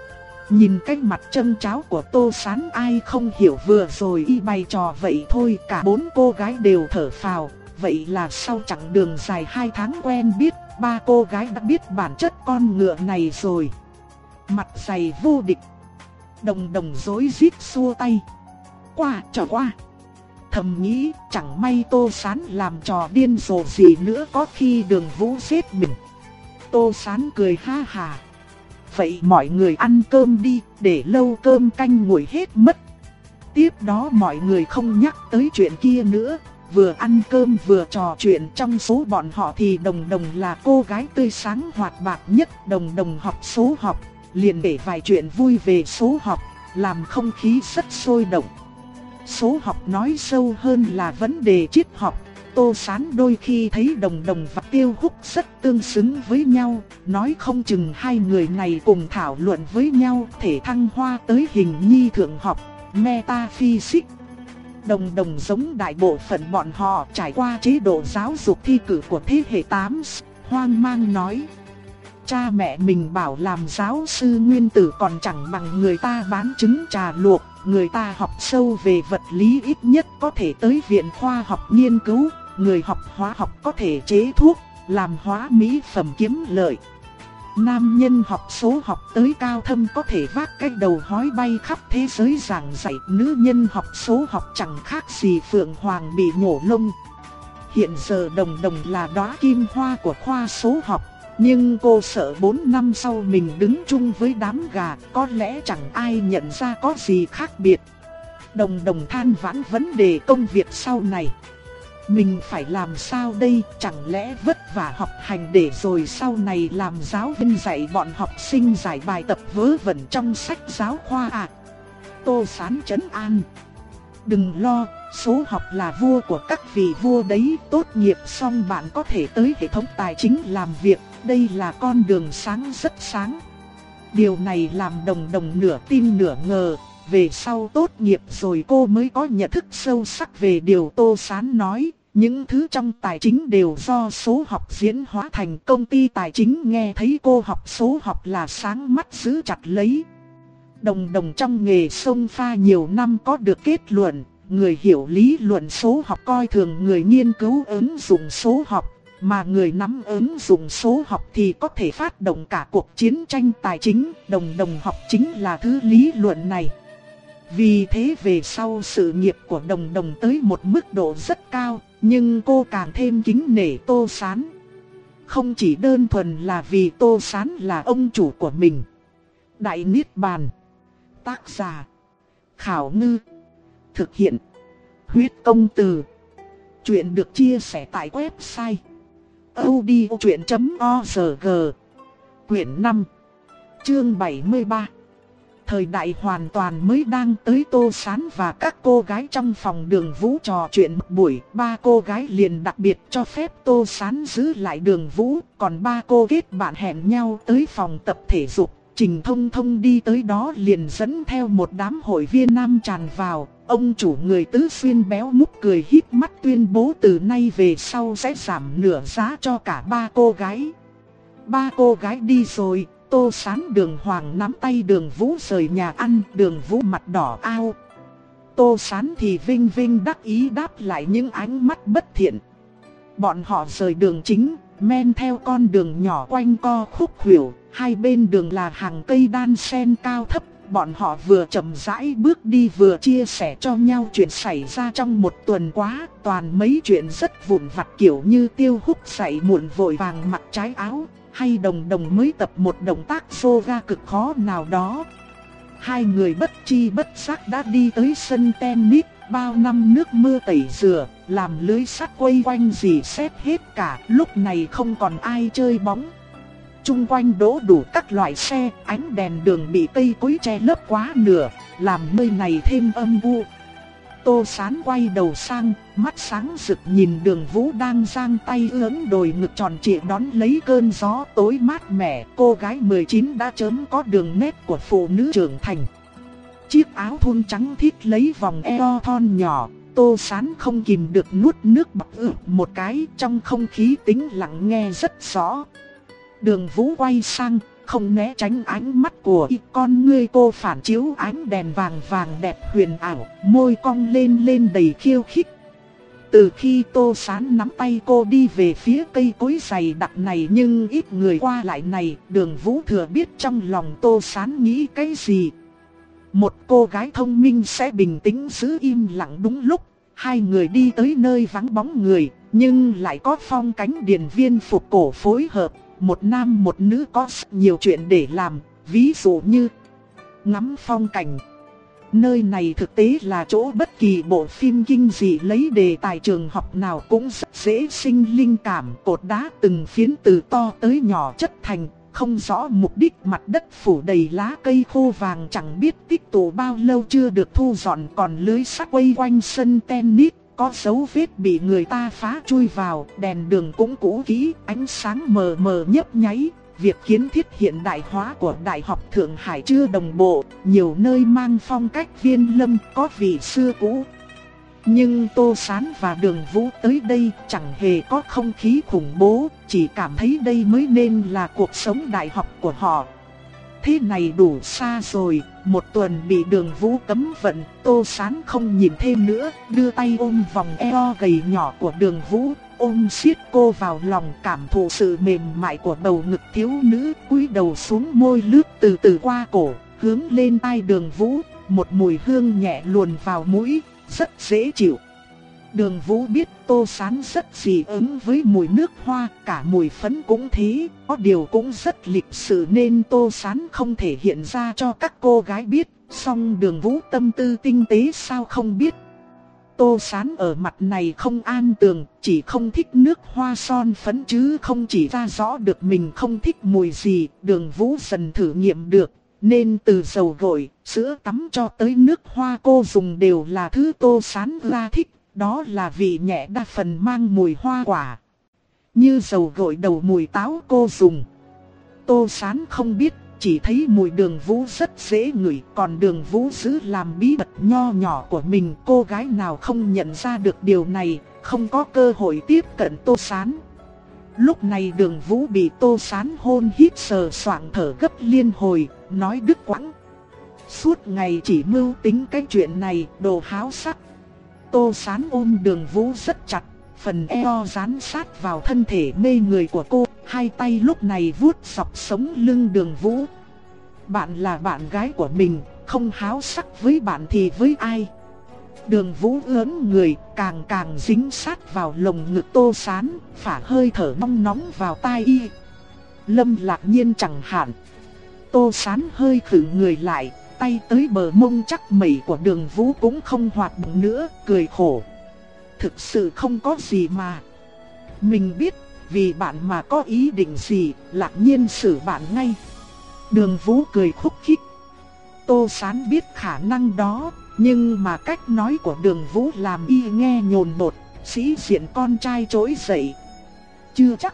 Nhìn cái mặt trân tráo của Tô Sán, ai không hiểu vừa rồi y bày trò vậy thôi. Cả bốn cô gái đều thở phào. Vậy là sau chặng đường dài hai tháng quen biết, ba cô gái đã biết bản chất con ngựa này rồi. Mặt dày vô địch. Đồng Đồng rối rít xua tay. Qua trò qua. Thầm nghĩ chẳng may Tô Sán làm trò điên rồ gì nữa, có khi Đường Vũ giết mình. Tô Sán cười ha hà. Vậy mọi người ăn cơm đi, để lâu cơm canh nguội hết mất. Tiếp đó mọi người không nhắc tới chuyện kia nữa, vừa ăn cơm vừa trò chuyện. Trong số bọn họ thì Đồng Đồng là cô gái tươi sáng hoạt bát nhất. Đồng Đồng học số học, liền kể vài chuyện vui về số học, làm không khí rất sôi động. Số học nói sâu hơn là vấn đề triết học. Tô Sán đôi khi thấy Đồng Đồng và Tiêu Húc rất tương xứng với nhau, nói không chừng hai người này cùng thảo luận với nhau thể thăng hoa tới hình nhi thượng học, metaphysics. Đồng Đồng giống đại bộ phận bọn họ trải qua chế độ giáo dục thi cử của thế hệ tám, hoang mang nói. Cha mẹ mình bảo làm giáo sư nguyên tử còn chẳng bằng người ta bán trứng trà luộc. Người ta học sâu về vật lý ít nhất có thể tới viện khoa học nghiên cứu. Người học hóa học có thể chế thuốc, làm hóa mỹ phẩm kiếm lợi. Nam nhân học số học tới cao thâm có thể vác cái đầu hói bay khắp thế giới giảng dạy. Nữ nhân học số học chẳng khác gì phượng hoàng bị nhổ lông. Hiện giờ Đồng Đồng là đóa kim hoa của khoa số học. Nhưng cô sợ bốn năm sau mình đứng chung với đám gà, có lẽ chẳng ai nhận ra có gì khác biệt. Đồng Đồng than vãn vấn đề công việc sau này. Mình phải làm sao đây, chẳng lẽ vất vả học hành để rồi sau này làm giáo viên dạy bọn học sinh giải bài tập vớ vẩn trong sách giáo khoa à? Tô Sán trấn an. Đừng lo, số học là vua của các vị vua đấy, tốt nghiệp xong bạn có thể tới hệ thống tài chính làm việc. Đây là con đường sáng rất sáng. Điều này làm Đồng Đồng nửa tin nửa ngờ. Về sau tốt nghiệp rồi cô mới có nhận thức sâu sắc về điều Tô Sán nói. Những thứ trong tài chính đều do số học diễn hóa thành. Công ty tài chính nghe thấy cô học số học là sáng mắt giữ chặt lấy. Đồng Đồng trong nghề xông pha nhiều năm có được kết luận. Người hiểu lý luận số học coi thường người nghiên cứu ứng dụng số học. Mà người nắm ứng dụng số học thì có thể phát động cả cuộc chiến tranh tài chính. Đồng Đồng học chính là thứ lý luận này. Vì thế về sau sự nghiệp của Đồng Đồng tới một mức độ rất cao. Nhưng cô càng thêm kính nể Tô Sán. Không chỉ đơn thuần là vì Tô Sán là ông chủ của mình. Đại Niết Bàn. Tác giả Khảo Ngư. Thực hiện Huyết Công Từ. Chuyện được chia sẻ tại website audiochuyện chấm org. Quyển năm, chương bảy mươi ba. Thời đại hoàn toàn mới đang tới. Tô Sán và các cô gái trong phòng Đường Vũ trò chuyện một buổi. Ba cô gái liền đặc biệt cho phép Tô Sán giữ lại Đường Vũ. Còn ba cô kết bạn hẹn nhau tới phòng tập thể dục. Trình Thông Thông đi tới đó liền dẫn theo một đám hội viên nam tràn vào. Ông chủ người Tứ Xuyên béo múc cười híp mắt tuyên bố từ nay về sau sẽ giảm nửa giá cho cả ba cô gái. Ba cô gái đi rồi, Tô Sán Đường Hoàng nắm tay Đường Vũ rời nhà ăn. Đường Vũ mặt đỏ ao. Tô Sán thì vinh vinh đắc ý đáp lại những ánh mắt bất thiện. Bọn họ rời đường chính, men theo con đường nhỏ quanh co khúc khuỷu. Hai bên đường là hàng cây đan sen cao thấp. Bọn họ vừa chậm rãi bước đi vừa chia sẻ cho nhau chuyện xảy ra trong một tuần quá. Toàn mấy chuyện rất vụn vặt kiểu như Tiêu Húc dậy muộn vội vàng mặc trái áo, hay Đồng Đồng mới tập một động tác yoga cực khó nào đó. Hai người bất chi bất giác đã đi tới sân tennis. bao năm nước mưa tẩy rửa, làm lưới sắt quây quanh dì xét hết cả, lúc này không còn ai chơi bóng. Chung quanh đỗ đủ các loại xe, ánh đèn đường bị cây cối che lấp quá nửa, làm nơi này thêm âm u. Tô Sán quay đầu sang, mắt sáng rực nhìn Đường Vũ đang giang tay ưỡn đồi ngực tròn trịa đón lấy cơn gió tối mát mẻ. Cô gái mười chín đã chớm có đường nét của phụ nữ trưởng thành. Chiếc áo thun trắng thít lấy vòng eo thon nhỏ, Tô Sán không kìm được nuốt nước bọt ực một cái, trong không khí tĩnh lặng nghe rất rõ. Đường Vũ quay sang, không né tránh ánh mắt của y, con ngươi cô phản chiếu ánh đèn vàng vàng đẹp huyền ảo, môi cong lên lên đầy khiêu khích. Từ khi Tô Sán nắm tay cô đi về phía cây cối dày đặc này nhưng ít người qua lại này, Đường Vũ thừa biết trong lòng Tô Sán nghĩ cái gì. Một cô gái thông minh sẽ bình tĩnh giữ im lặng đúng lúc. Hai người đi tới nơi vắng bóng người, nhưng lại có phong cánh điền viên phục cổ phối hợp. Một nam một nữ có rất nhiều chuyện để làm, ví dụ như ngắm phong cảnh. Nơi này thực tế là chỗ bất kỳ bộ phim kinh dị lấy đề tài trường học nào cũng rất dễ sinh linh cảm. Cột đá từng phiến từ to tới nhỏ chất thành, không rõ mục đích, mặt đất phủ đầy lá cây khô vàng chẳng biết tích tụ bao lâu chưa được thu dọn. Còn lưới sắt quây quanh sân tennis, có dấu vết bị người ta phá chui vào, đèn đường cũng cũ kỹ, ánh sáng mờ mờ nhấp nháy. Việc kiến thiết hiện đại hóa của Đại học Thượng Hải chưa đồng bộ, nhiều nơi mang phong cách Viên Lâm có vị xưa cũ. Nhưng Tô Sán và Đường Vũ tới đây chẳng hề có không khí khủng bố, chỉ cảm thấy đây mới nên là cuộc sống đại học của họ. Thế này đủ xa rồi, một tuần bị Đường Vũ cấm vận, Tô Sán không nhìn thêm nữa, đưa tay ôm vòng eo gầy nhỏ của Đường Vũ, ôm siết cô vào lòng, cảm thụ sự mềm mại của bầu ngực thiếu nữ, cúi đầu xuống, môi lướt từ từ qua cổ, hướng lên tai Đường Vũ, một mùi hương nhẹ luồn vào mũi, rất dễ chịu. Đường Vũ biết Tô Sán rất dị ứng với mùi nước hoa, cả mùi phấn cũng thế, có điều cũng rất lịch sự nên Tô Sán không thể hiện ra cho các cô gái biết, song Đường Vũ tâm tư tinh tế sao không biết. Tô Sán ở mặt này không an tường, chỉ không thích nước hoa son phấn chứ không chỉ ra rõ được mình không thích mùi gì. Đường Vũ dần thử nghiệm được, nên từ dầu gội, sữa tắm cho tới nước hoa cô dùng đều là thứ Tô Sán ra thích. Đó là vị nhẹ đa phần mang mùi hoa quả. Như dầu gội đầu mùi táo cô dùng. Tô Sán không biết, chỉ thấy mùi Đường Vũ rất dễ ngửi. Còn Đường Vũ giữ làm bí mật nho nhỏ của mình, cô gái nào không nhận ra được điều này, không có cơ hội tiếp cận Tô Sán. Lúc này Đường Vũ bị Tô Sán hôn hít sờ soạng thở gấp liên hồi, nói đứt quãng. Suốt ngày chỉ mưu tính cái chuyện này, đồ háo sắc. Tô Sán ôm Đường Vũ rất chặt, phần eo dán sát vào thân thể mê người của cô, hai tay lúc này vuốt dọc sống lưng Đường Vũ. Bạn là bạn gái của mình, không háo sắc với bạn thì với ai? Đường Vũ ướn người, càng càng dính sát vào lồng ngực Tô Sán, phả hơi thở nóng nóng vào tai y. Lâm Lạc Nhiên chẳng hạn. Tô Sán hơi khựng người lại, tay tới bờ mông chắc mẩy của Đường Vũ cũng không hoạt động nữa, cười khổ. Thực sự không có gì mà. Mình biết, vì bạn mà có ý định gì, Lạc Nhiên xử bạn ngay. Đường Vũ cười khúc khích. Tô Sán biết khả năng đó, nhưng mà cách nói của Đường Vũ làm y nghe nhồn bột, sĩ diện con trai trỗi dậy. Chưa chắc.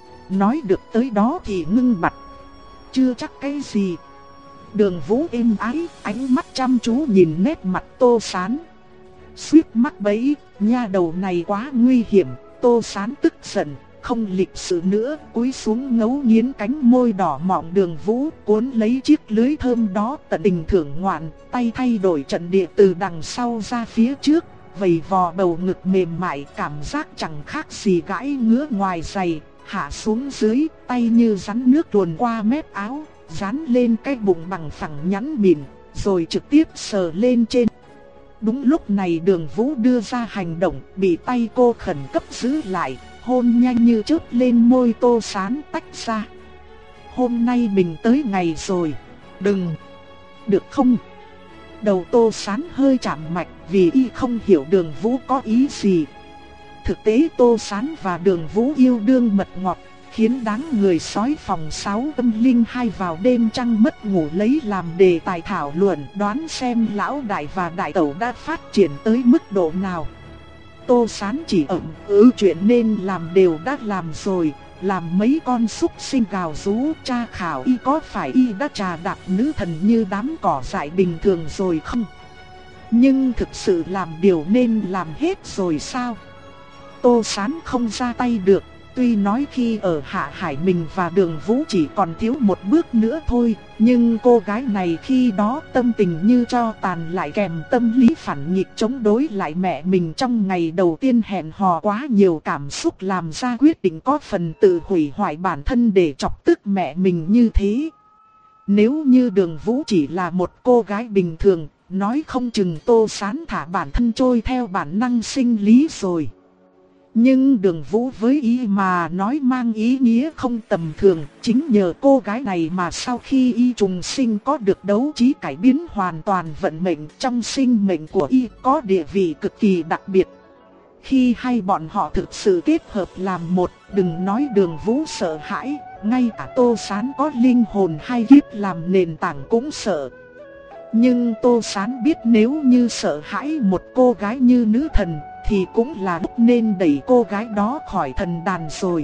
Nói được tới đó thì ngưng bặt. Chưa chắc cái gì? Đường Vũ êm ái, ánh mắt chăm chú nhìn nét mặt Tô Sán. Suýt mắc bẫy, nha đầu này quá nguy hiểm. Tô Sán tức giận, không lịch sự nữa, cúi xuống ngấu nghiến cánh môi đỏ mọng Đường Vũ, cuốn lấy chiếc lưới thơm đó tận tình thưởng ngoạn, tay thay đổi trận địa từ đằng sau ra phía trước, vầy vò bầu ngực mềm mại, cảm giác chẳng khác gì gãi ngứa ngoài giày, hạ xuống dưới, tay như rắn nước luồn qua mép áo, dán lên cái bụng bằng phẳng nhẵn mịn, rồi trực tiếp sờ lên trên. Đúng lúc này Đường Vũ đưa ra hành động, bị tay cô khẩn cấp giữ lại, hôn nhanh như chớp lên môi Tô Sán tách ra. Hôm nay mình tới ngày rồi, đừng, được không? đầu Tô Sán hơi chạm mạch vì y không hiểu Đường Vũ có ý gì. Thực tế Tô Sán và Đường Vũ yêu đương mật ngọt, khiến đám người sói phòng sáu âm linh hai vào đêm trăng mất ngủ lấy làm đề tài thảo luận, đoán xem lão đại và đại tẩu đã phát triển tới mức độ nào. Tô Sán chỉ ậm ừ chuyện nên làm đều đã làm rồi, làm mấy con súc sinh gào rú tra khảo y có phải y đã trà đạp nữ thần như đám cỏ dại bình thường rồi không. Nhưng thực sự làm điều nên làm hết rồi sao? Tô Sán không ra tay được. Tuy nói khi ở Hạ Hải mình và Đường Vũ chỉ còn thiếu một bước nữa thôi, nhưng cô gái này khi đó tâm tình như cho tàn, lại kèm tâm lý phản nghịch chống đối lại mẹ mình trong ngày đầu tiên hẹn hò, quá nhiều cảm xúc làm ra quyết định có phần tự hủy hoại bản thân để chọc tức mẹ mình như thế. Nếu như Đường Vũ chỉ là một cô gái bình thường, nói không chừng Tô Sán thả bản thân trôi theo bản năng sinh lý rồi. Nhưng Đường Vũ với y mà nói mang ý nghĩa không tầm thường, chính nhờ cô gái này mà sau khi y trùng sinh có được đấu trí cải biến hoàn toàn vận mệnh, trong sinh mệnh của y có địa vị cực kỳ đặc biệt. Khi hai bọn họ thực sự kết hợp làm một, đừng nói Đường Vũ sợ hãi, ngay cả Tô Sán có linh hồn hai kiếp làm nền tảng cũng sợ. Nhưng Tô Sán biết nếu như sợ hãi một cô gái như nữ thần thì cũng là lúc nên đẩy cô gái đó khỏi thần đàn rồi.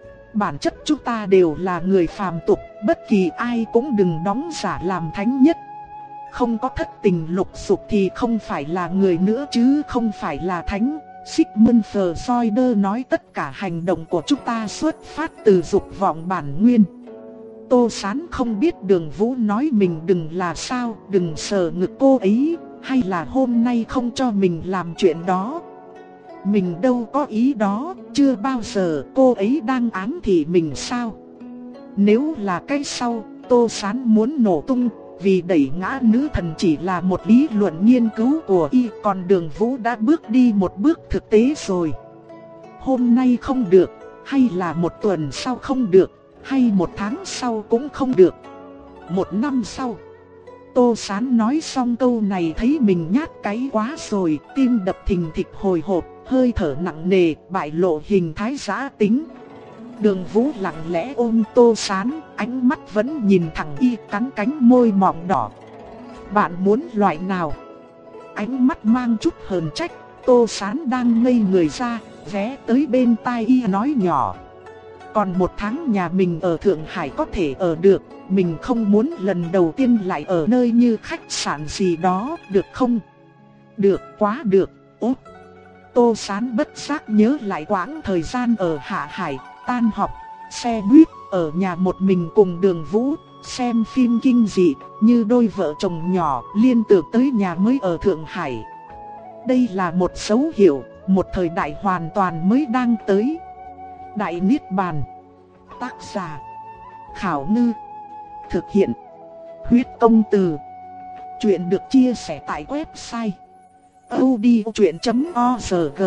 Bản chất chúng ta đều là người phàm tục, bất kỳ ai cũng đừng đóng giả làm thánh nhất. Không có thất tình lục dục thì không phải là người nữa chứ không phải là thánh. Sigmund Freud nói tất cả hành động của chúng ta xuất phát từ dục vọng bản nguyên. Tô Sán không biết Đường Vũ nói mình đừng là sao, đừng sờ ngực cô ấy, hay là hôm nay không cho mình làm chuyện đó. Mình đâu có ý đó, chưa bao giờ cô ấy đang ám thị mình sao. Nếu là cái sau, Tô Sán muốn nổ tung, vì đẩy ngã nữ thần chỉ là một lý luận nghiên cứu của y, còn Đường Vũ đã bước đi một bước thực tế rồi. Hôm nay không được, hay là một tuần sau không được, hay một tháng sau cũng không được, một năm sau. Tô Sán nói xong câu này thấy mình nhát cái quá rồi, tim đập thình thịch hồi hộp, hơi thở nặng nề, bại lộ hình thái dã tính. Đường Vũ lặng lẽ ôm Tô Sán, ánh mắt vẫn nhìn thẳng y, cắn cánh môi mọng đỏ. Bạn muốn loại nào? Ánh mắt mang chút hờn trách. Tô Sán đang ngây người ra, ghé tới bên tai y nói nhỏ. Còn một tháng nhà mình ở Thượng Hải có thể ở được, mình không muốn lần đầu tiên lại ở nơi như khách sạn gì đó, được không? Được, quá được. Ốt. Tô Sán bất giác nhớ lại quãng thời gian ở Hạ Hải, tan học, xe buýt, ở nhà một mình cùng Đường Vũ, xem phim kinh dị, như đôi vợ chồng nhỏ, liên tưởng tới nhà mới ở Thượng Hải. Đây là một dấu hiệu, một thời đại hoàn toàn mới đang tới. Đại Niết Bàn. Tác giả Khảo Ngư. Thực hiện Huyết Công Từ. Chuyện được chia sẻ tại website audiochuyện chấm org.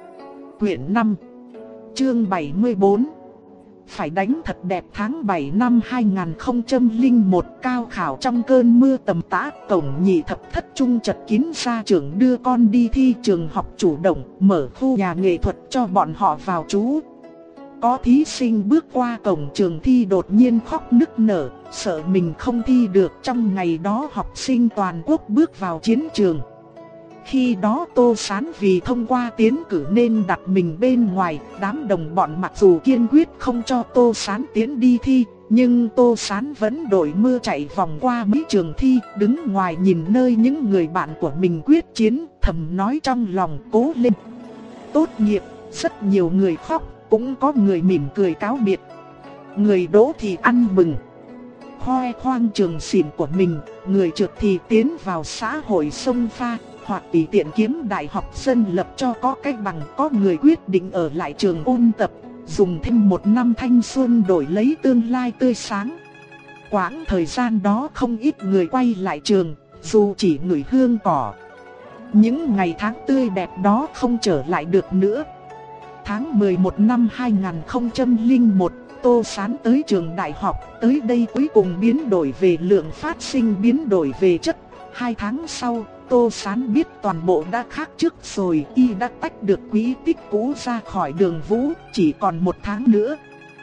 Quyển năm, chương bảy mươi bốn. Phải đánh thật đẹp. Tháng bảy năm hai nghìn không trăm lẻ một, cao khảo trong cơn mưa tầm tã, cổng nhị thập thất trung chật kín, gia trưởng đưa con đi thi trường học chủ động, mở khu nhà nghệ thuật cho bọn họ vào trú. Có thí sinh bước qua cổng trường thi đột nhiên khóc nức nở, sợ mình không thi được. Trong ngày đó học sinh toàn quốc bước vào chiến trường. Khi đó Tô Sán vì thông qua tiến cử nên đặt mình bên ngoài. Đám đồng bọn mặc dù kiên quyết không cho Tô Sán tiến đi thi, nhưng Tô Sán vẫn đội mưa chạy vòng qua mấy trường thi, đứng ngoài nhìn nơi những người bạn của mình quyết chiến, thầm nói trong lòng cố lên. Tốt nghiệp, rất nhiều người khóc, cũng có người mỉm cười cáo biệt. Người đỗ thì ăn mừng, khoe khoang trường xịn của mình. Người trượt thì tiến vào xã hội xông pha, hoặc tùy tiện kiếm đại học dân lập cho có cái bằng. Có người quyết định ở lại trường ôn tập, dùng thêm một năm thanh xuân đổi lấy tương lai tươi sáng. Quãng thời gian đó không ít người quay lại trường, dù chỉ ngửi hương cỏ. Những ngày tháng tươi đẹp đó không trở lại được nữa. Tháng mười một năm hai nghìn không trăm lẻ một, Tô Sán tới trường đại học. Tới đây cuối cùng biến đổi về lượng phát sinh biến đổi về chất. Hai tháng sau, Tô Sán biết toàn bộ đã khác trước rồi, y đã tách được quý tích cũ ra khỏi Đường Vũ, chỉ còn một tháng nữa.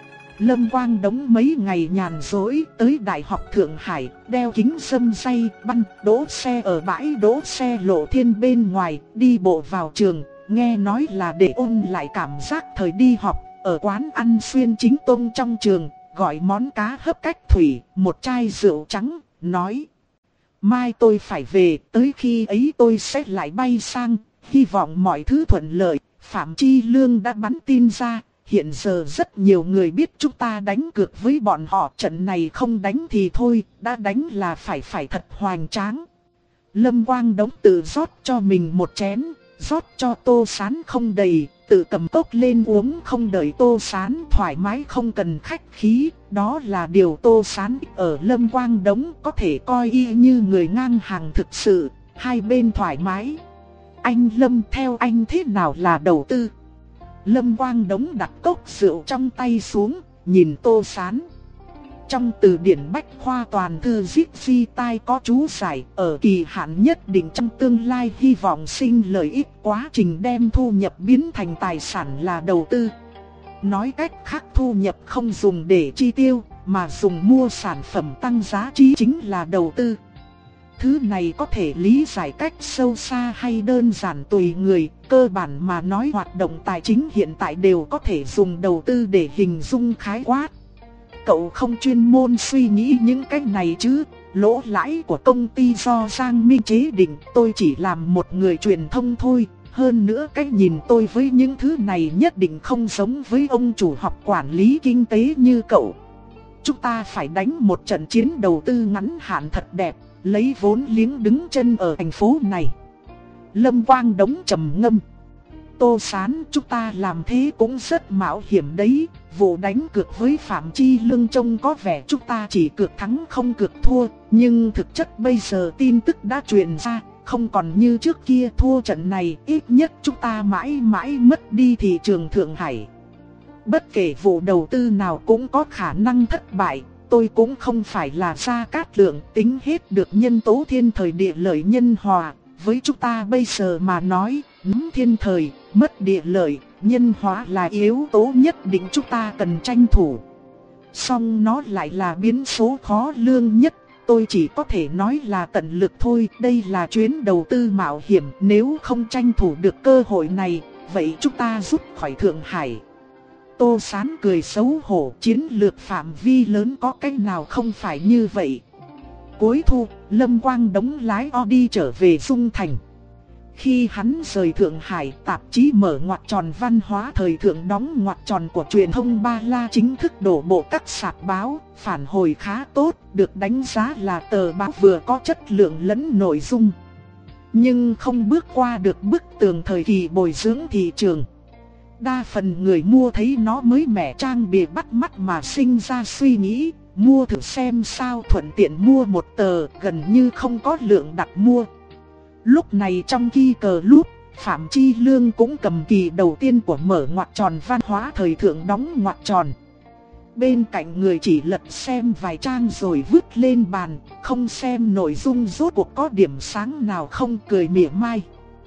Lâm Quang Đống mấy ngày nhàn rỗi tới Đại học Thượng Hải, đeo kính râm ray, băng, đỗ xe ở bãi đỗ xe Lộ Thiên bên ngoài, đi bộ vào trường, nghe nói là để ôn lại cảm giác thời đi học, ở quán ăn xuyên chính tông trong trường, gọi món cá hấp cách thủy, một chai rượu trắng, nói: mai tôi phải về, tới khi ấy tôi sẽ lại bay sang, hy vọng mọi thứ thuận lợi. Phạm Chi Lương đã bắn tin ra, hiện giờ rất nhiều người biết chúng ta đánh cược với bọn họ, trận này không đánh thì thôi, đã đánh là phải phải thật hoành tráng. Lâm Quang Đống tự rót cho mình một chén, rót cho Tô Sán không đầy, tự cầm cốc lên uống không đợi Tô Sán, thoải mái không cần khách khí. Đó là điều Tô Sán ở Lâm Quang Đống, có thể coi y như người ngang hàng thực sự, hai bên thoải mái. Anh Lâm, theo anh thế nào là đầu tư? Lâm Quang Đống đặt cốc rượu trong tay xuống, nhìn Tô Sán. Trong từ điển Bách Khoa Toàn thư viết phi tai có chú giải, ở kỳ hạn nhất định trong tương lai hy vọng sinh lợi ích, quá trình đem thu nhập biến thành tài sản là đầu tư. Nói cách khác, thu nhập không dùng để chi tiêu, mà dùng mua sản phẩm tăng giá trị chính là đầu tư. Thứ này có thể lý giải cách sâu xa hay đơn giản tùy người, cơ bản mà nói hoạt động tài chính hiện tại đều có thể dùng đầu tư để hình dung khái quát. Cậu không chuyên môn suy nghĩ những cái này chứ, lỗ lãi của công ty do Giang Minh chế định, tôi chỉ làm một người truyền thông thôi. Hơn nữa cách nhìn tôi với những thứ này nhất định không giống với ông chủ học quản lý kinh tế như cậu. Chúng ta phải đánh một trận chiến đầu tư ngắn hạn thật đẹp, lấy vốn liếng đứng chân ở thành phố này. Lâm Quang Đống trầm ngâm. Tô Sán, chúng ta làm thế cũng rất mạo hiểm đấy. Vụ đánh cược với Phạm Chi Lương trông có vẻ chúng ta chỉ cược thắng không cược thua, nhưng thực chất bây giờ tin tức đã truyền ra, không còn như trước kia. Thua trận này ít nhất chúng ta mãi mãi mất đi thị trường Thượng Hải. Bất kể vụ đầu tư nào cũng có khả năng thất bại. Tôi cũng không phải là Gia Cát Lượng, tính hết được nhân tố thiên thời địa lợi nhân hòa. Với chúng ta bây giờ mà nói, nắm thiên thời, mất địa lợi, nhân hòa là yếu tố nhất định chúng ta cần tranh thủ. Song nó lại là biến số khó lường nhất. Tôi chỉ có thể nói là tận lực thôi. Đây là chuyến đầu tư mạo hiểm. Nếu không tranh thủ được cơ hội này, vậy chúng ta rút khỏi Thượng Hải. Tô Sán cười xấu hổ, chiến lược phạm vi lớn có cách nào không phải như vậy. Cuối thu, Lâm Quang Đống lái Audi trở về Dung Thành. Khi hắn rời Thượng Hải, tạp chí mở ngoặc tròn văn hóa thời thượng đóng ngoặc tròn của truyền thông Ba La chính thức đổ bộ các sạp báo, phản hồi khá tốt, được đánh giá là tờ báo vừa có chất lượng lẫn nội dung. Nhưng không bước qua được bức tường thời kỳ bồi dưỡng thị trường. Đa phần người mua thấy nó mới mẻ trang bìa bắt mắt mà sinh ra suy nghĩ, mua thử xem sao, thuận tiện mua một tờ, gần như không có lượng đặt mua. Lúc này trong kỳ cờ lúp, Phạm Chi Lương cũng cầm kỳ đầu tiên của mở ngoặc tròn văn hóa thời thượng đóng ngoặc tròn. Bên cạnh người chỉ lật xem vài trang rồi vứt lên bàn, không xem nội dung rốt cuộc có điểm sáng nào không, cười mỉa mai.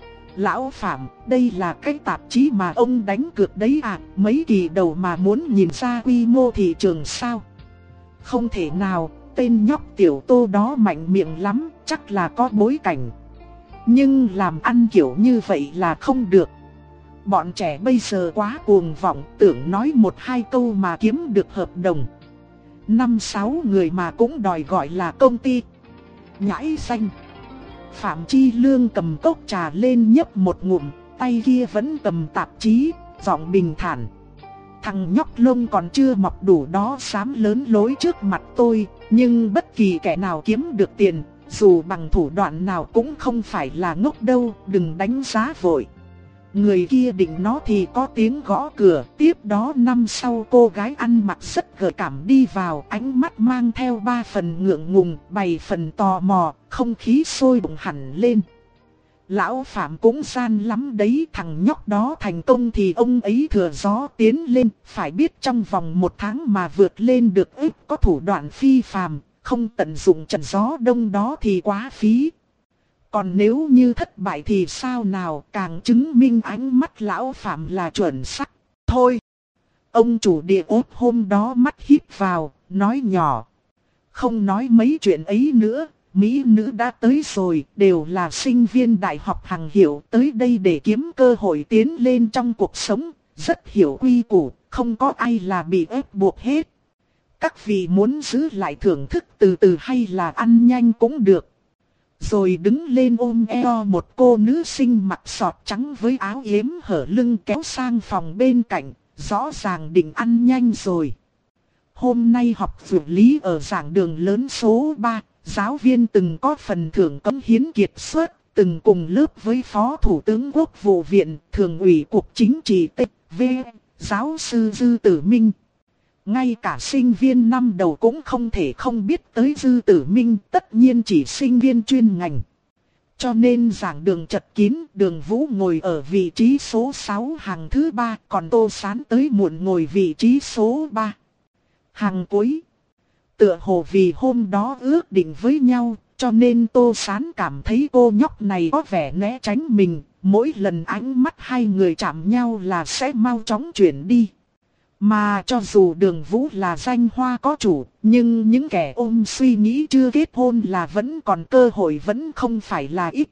Lão Phạm, đây là cái tạp chí mà ông đánh cược đấy à, mấy kỳ đầu mà muốn nhìn ra quy mô thị trường sao? Không thể nào, tên nhóc tiểu Tô đó mạnh miệng lắm, chắc là có bối cảnh. Nhưng làm ăn kiểu như vậy là không được. Bọn trẻ bây giờ quá cuồng vọng, tưởng nói một hai câu mà kiếm được hợp đồng. Năm sáu người mà cũng đòi gọi là công ty. Nhãi xanh. Phạm Chi Lương cầm cốc trà lên nhấp một ngụm, tay kia vẫn cầm tạp chí, giọng bình thản. Thằng nhóc lông còn chưa mọc đủ đó dám lớn lối trước mặt tôi, nhưng bất kỳ kẻ nào kiếm được tiền, dù bằng thủ đoạn nào cũng không phải là ngốc đâu, đừng đánh giá vội. Người kia định nó thì có tiếng gõ cửa, tiếp đó năm sau cô gái ăn mặc rất gợi cảm đi vào, ánh mắt mang theo ba phần ngượng ngùng, bảy phần tò mò, không khí sôi bùng hẳn lên. Lão Phạm cũng gian lắm đấy, thằng nhóc đó thành công thì ông ấy thừa gió tiến lên, phải biết trong vòng một tháng mà vượt lên được ít có thủ đoạn phi phàm, không tận dụng trận gió đông đó thì quá phí. Còn nếu như thất bại thì sao nào, càng chứng minh ánh mắt lão Phạm là chuẩn xác. Thôi, ông chủ địa ốt hôm đó mắt híp vào, nói nhỏ. Không nói mấy chuyện ấy nữa, mỹ nữ đã tới rồi, đều là sinh viên đại học hàng hiệu tới đây để kiếm cơ hội tiến lên trong cuộc sống, rất hiểu quy củ, không có ai là bị ép buộc hết. Các vị muốn giữ lại thưởng thức từ từ hay là ăn nhanh cũng được. Rồi đứng lên ôm eo một cô nữ sinh mặc sọt trắng với áo yếm hở lưng kéo sang phòng bên cạnh, rõ ràng định ăn nhanh rồi. Hôm nay học vật lý ở giảng đường lớn số ba, giáo viên từng có phần thưởng cống hiến kiệt xuất, từng cùng lớp với Phó Thủ tướng Quốc vụ viện, Thường ủy Cục Chính trị T V, giáo sư Dư Tử Minh. Ngay cả sinh viên năm đầu cũng không thể không biết tới Dư Tử Minh, tất nhiên chỉ sinh viên chuyên ngành. Cho nên giảng đường chật kín, Đường Vũ ngồi ở vị trí số sáu hàng thứ ba, còn Tô Sán tới muộn ngồi vị trí số ba. Hàng cuối. Tựa hồ vì hôm đó ước định với nhau, cho nên Tô Sán cảm thấy cô nhóc này có vẻ né tránh mình, mỗi lần ánh mắt hai người chạm nhau là sẽ mau chóng chuyển đi. Mà cho dù Đường Vũ là danh hoa có chủ, nhưng những kẻ ôm suy nghĩ chưa kết hôn là vẫn còn cơ hội, vẫn không phải là ít.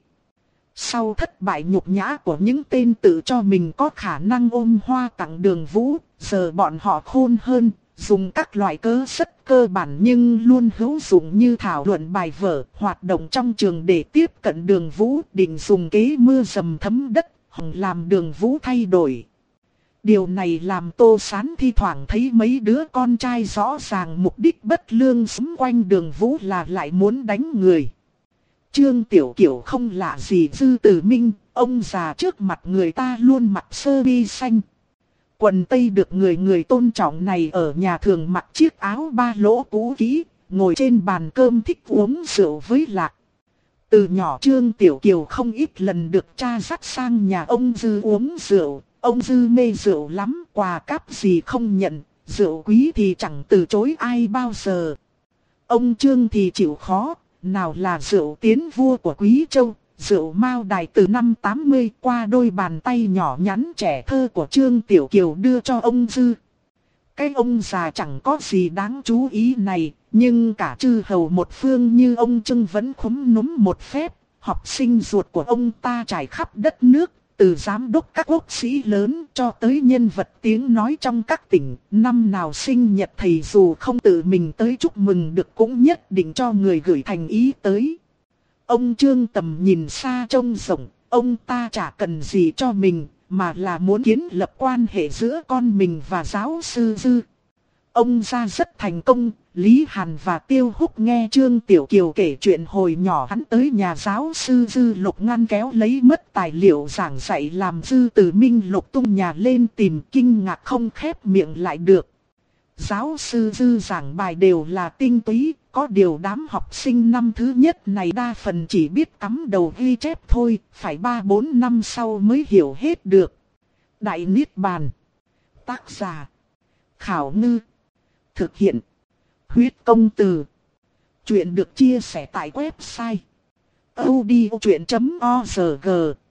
Sau thất bại nhục nhã của những tên tự cho mình có khả năng ôm hoa tặng Đường Vũ, giờ bọn họ khôn hơn, dùng các loại cớ rất cơ bản nhưng luôn hữu dụng như thảo luận bài vở, hoạt động trong trường để tiếp cận Đường Vũ, định dùng kế mưa dầm thấm đất, hòng làm Đường Vũ thay đổi. Điều này làm Tô Sán thi thoảng thấy mấy đứa con trai rõ ràng mục đích bất lương xúm quanh Đường Vũ là lại muốn đánh người. Trương Tiểu Kiều không lạ gì Dư Tử Minh, ông già trước mặt người ta luôn mặc sơ mi xanh. Quần tây được người người tôn trọng này ở nhà thường mặc chiếc áo ba lỗ cũ kỹ, ngồi trên bàn cơm thích uống rượu với lạc. Từ nhỏ Trương Tiểu Kiều không ít lần được cha dắt sang nhà ông Dư uống rượu. Ông Dư mê rượu lắm, quà cáp gì không nhận, rượu quý thì chẳng từ chối ai bao giờ. Ông Trương thì chịu khó, nào là rượu tiến vua của Quý Châu, rượu Mao Đài từ năm tám mươi qua đôi bàn tay nhỏ nhắn trẻ thơ của Trương Tiểu Kiều đưa cho ông Dư. Cái ông già chẳng có gì đáng chú ý này, nhưng cả chư hầu một phương như ông Trương vẫn khúm núm một phép, học sinh ruột của ông ta trải khắp đất nước. Từ giám đốc các quốc sĩ lớn cho tới nhân vật tiếng nói trong các tỉnh, năm nào sinh nhật thầy dù không tự mình tới chúc mừng được cũng nhất định cho người gửi thành ý tới. Ông Trương tầm nhìn xa trông rộng, ông ta chả cần gì cho mình, mà là muốn kiến lập quan hệ giữa con mình và giáo sư Dư. Ông ra rất thành công. Lý Hàn và Tiêu Húc nghe Trương Tiểu Kiều kể chuyện hồi nhỏ hắn tới nhà giáo sư Dư Lục ngăn kéo lấy mất tài liệu giảng dạy, làm Dư Tử Minh lục tung nhà lên tìm, kinh ngạc không khép miệng lại được. Giáo sư Dư giảng bài đều là tinh túy, có điều đám học sinh năm thứ nhất này đa phần chỉ biết cắm đầu ghi chép thôi, phải ba bốn năm sau mới hiểu hết được. Đại Niết Bàn. Tác giả Khảo Ngư. Thực hiện Huyết Công Từ. Chuyện được chia sẻ tại website audiochuyện chấm org.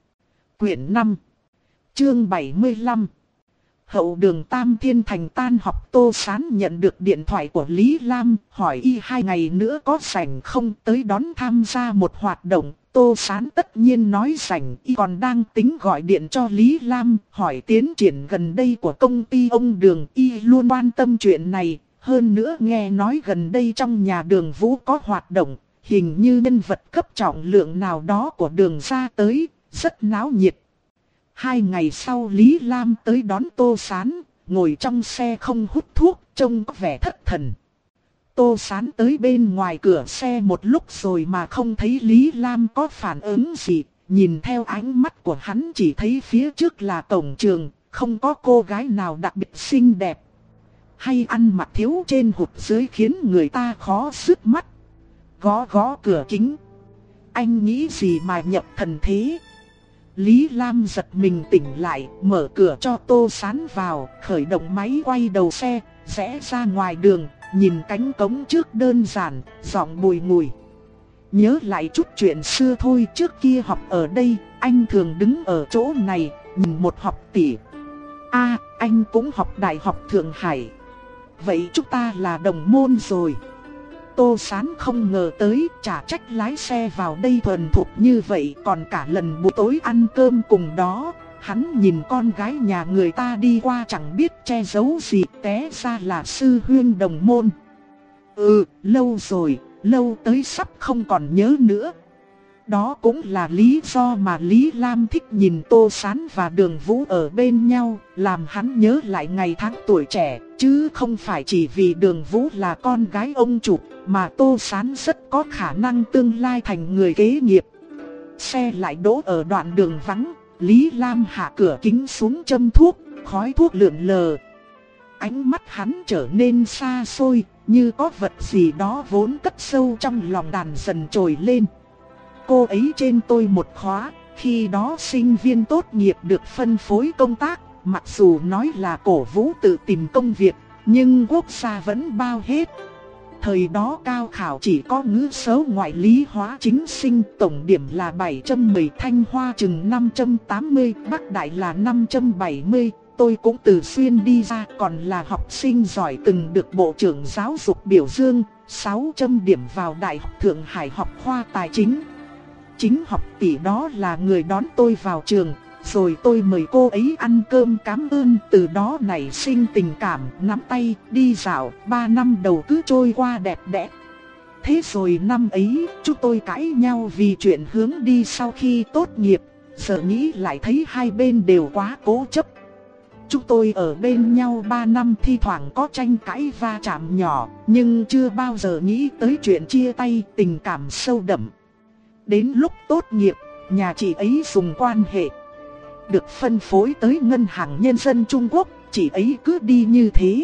Quyển năm. Chương bảy mươi lăm. Hậu đường Tam Thiên Thành tan học. Tô Sán nhận được điện thoại của Lý Lam, hỏi y hai ngày nữa có rảnh không tới đón tham gia một hoạt động. Tô Sán tất nhiên nói rảnh, y còn đang tính gọi điện cho Lý Lam, hỏi tiến triển gần đây của công ty ông Đường. Y luôn quan tâm chuyện này. Hơn nữa nghe nói gần đây trong nhà Đường Vũ có hoạt động, hình như nhân vật cấp trọng lượng nào đó của Đường ra tới, rất náo nhiệt. Hai ngày sau Lý Lam tới đón Tô Sán, ngồi trong xe không hút thuốc, trông có vẻ thất thần. Tô Sán tới bên ngoài cửa xe một lúc rồi mà không thấy Lý Lam có phản ứng gì, nhìn theo ánh mắt của hắn chỉ thấy phía trước là cổng trường, không có cô gái nào đặc biệt xinh đẹp hay ăn mặc thiếu trên hụt dưới khiến người ta khó dứt mắt. Gõ gõ cửa kính. Anh nghĩ gì mà nhập thần thế? Lý Lam giật mình tỉnh lại, mở cửa cho Tô Sán vào, khởi động máy quay đầu xe, rẽ ra ngoài đường, nhìn cánh cống trước đơn giản, giọng bùi ngùi. nhớ lại chút chuyện xưa thôi. Trước kia học ở đây, anh thường đứng ở chỗ này, nhìn một học tỷ. À, anh cũng học Đại học Thượng Hải. Vậy chúng ta là đồng môn rồi. Tô Sán không ngờ tới, chả trách lái xe vào đây thuần thục như vậy. Còn cả lần buổi tối ăn cơm cùng đó, hắn nhìn con gái nhà người ta đi qua chẳng biết che giấu gì, té ra là sư huynh đồng môn. Ừ, lâu rồi, lâu tới sắp không còn nhớ nữa. Đó cũng là lý do mà Lý Lam thích nhìn Tô Sán và Đường Vũ ở bên nhau, làm hắn nhớ lại ngày tháng tuổi trẻ, chứ không phải chỉ vì Đường Vũ là con gái ông chủ, mà Tô Sán rất có khả năng tương lai thành người kế nghiệp. Xe lại đỗ ở đoạn đường vắng, Lý Lam hạ cửa kính xuống châm thuốc, khói thuốc lượn lờ. Ánh mắt hắn trở nên xa xôi, như có vật gì đó vốn cất sâu trong lòng đàn dần trồi lên. Cô ấy trên tôi một khóa, khi đó sinh viên tốt nghiệp được phân phối công tác, mặc dù nói là cổ vũ tự tìm công việc, nhưng quốc gia vẫn bao hết. Thời đó cao khảo chỉ có ngữ số ngoại lý hóa chính sinh, tổng điểm là bảy trăm mười, Thanh Hoa chừng năm trăm tám mươi, Bắc Đại là năm trăm bảy mươi. Tôi cũng từ xuyên đi ra, còn là học sinh giỏi từng được Bộ trưởng Giáo dục biểu dương, sáu trăm điểm vào Đại học Thượng Hải học khoa tài chính. Chính học tỷ đó là người đón tôi vào trường, rồi tôi mời cô ấy ăn cơm cảm ơn, từ đó nảy sinh tình cảm, nắm tay, đi dạo, ba năm đầu cứ trôi qua đẹp đẽ. Thế rồi năm ấy, chúng tôi cãi nhau vì chuyện hướng đi sau khi tốt nghiệp, giờ nghĩ lại thấy hai bên đều quá cố chấp. Chúng tôi ở bên nhau ba năm, thi thoảng có tranh cãi va chạm nhỏ, nhưng chưa bao giờ nghĩ tới chuyện chia tay, tình cảm sâu đậm. Đến lúc tốt nghiệp, nhà chị ấy dùng quan hệ được phân phối tới Ngân hàng Nhân dân Trung Quốc, chị ấy cứ đi như thế.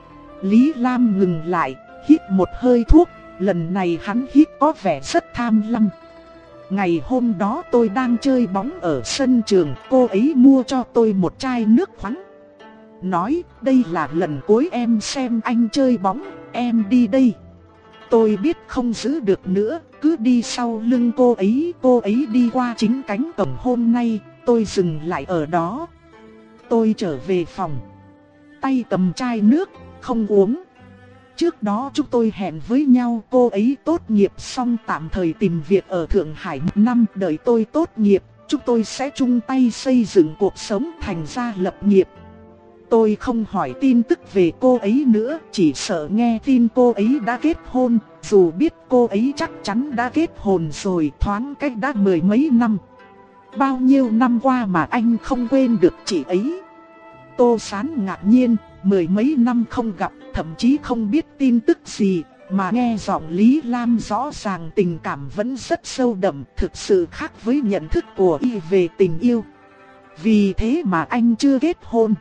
Lý Lam ngừng lại, hít một hơi thuốc, lần này hắn hít có vẻ rất tham lam. Ngày hôm đó tôi đang chơi bóng ở sân trường, cô ấy mua cho tôi một chai nước khoáng. Nói, đây là lần cuối em xem anh chơi bóng, em đi đây. Tôi biết không giữ được nữa, cứ đi sau lưng cô ấy. Cô ấy đi qua chính cánh cổng, hôm nay tôi dừng lại ở đó. Tôi trở về phòng, tay cầm chai nước, không uống. Trước đó chúng tôi hẹn với nhau, cô ấy tốt nghiệp xong tạm thời tìm việc ở Thượng Hải một năm, đợi tôi tốt nghiệp, chúng tôi sẽ chung tay xây dựng cuộc sống, thành ra lập nghiệp. Tôi không hỏi tin tức về cô ấy nữa, chỉ sợ nghe tin cô ấy đã kết hôn, dù biết cô ấy chắc chắn đã kết hôn rồi, thoáng cách đã mười mấy năm. Bao nhiêu năm qua mà anh không quên được chị ấy. Tô Sán ngạc nhiên, mười mấy năm không gặp, thậm chí không biết tin tức gì, mà nghe giọng Lý Lam rõ ràng tình cảm vẫn rất sâu đậm, thực sự khác với nhận thức của y về tình yêu. Vì thế mà anh chưa kết hôn.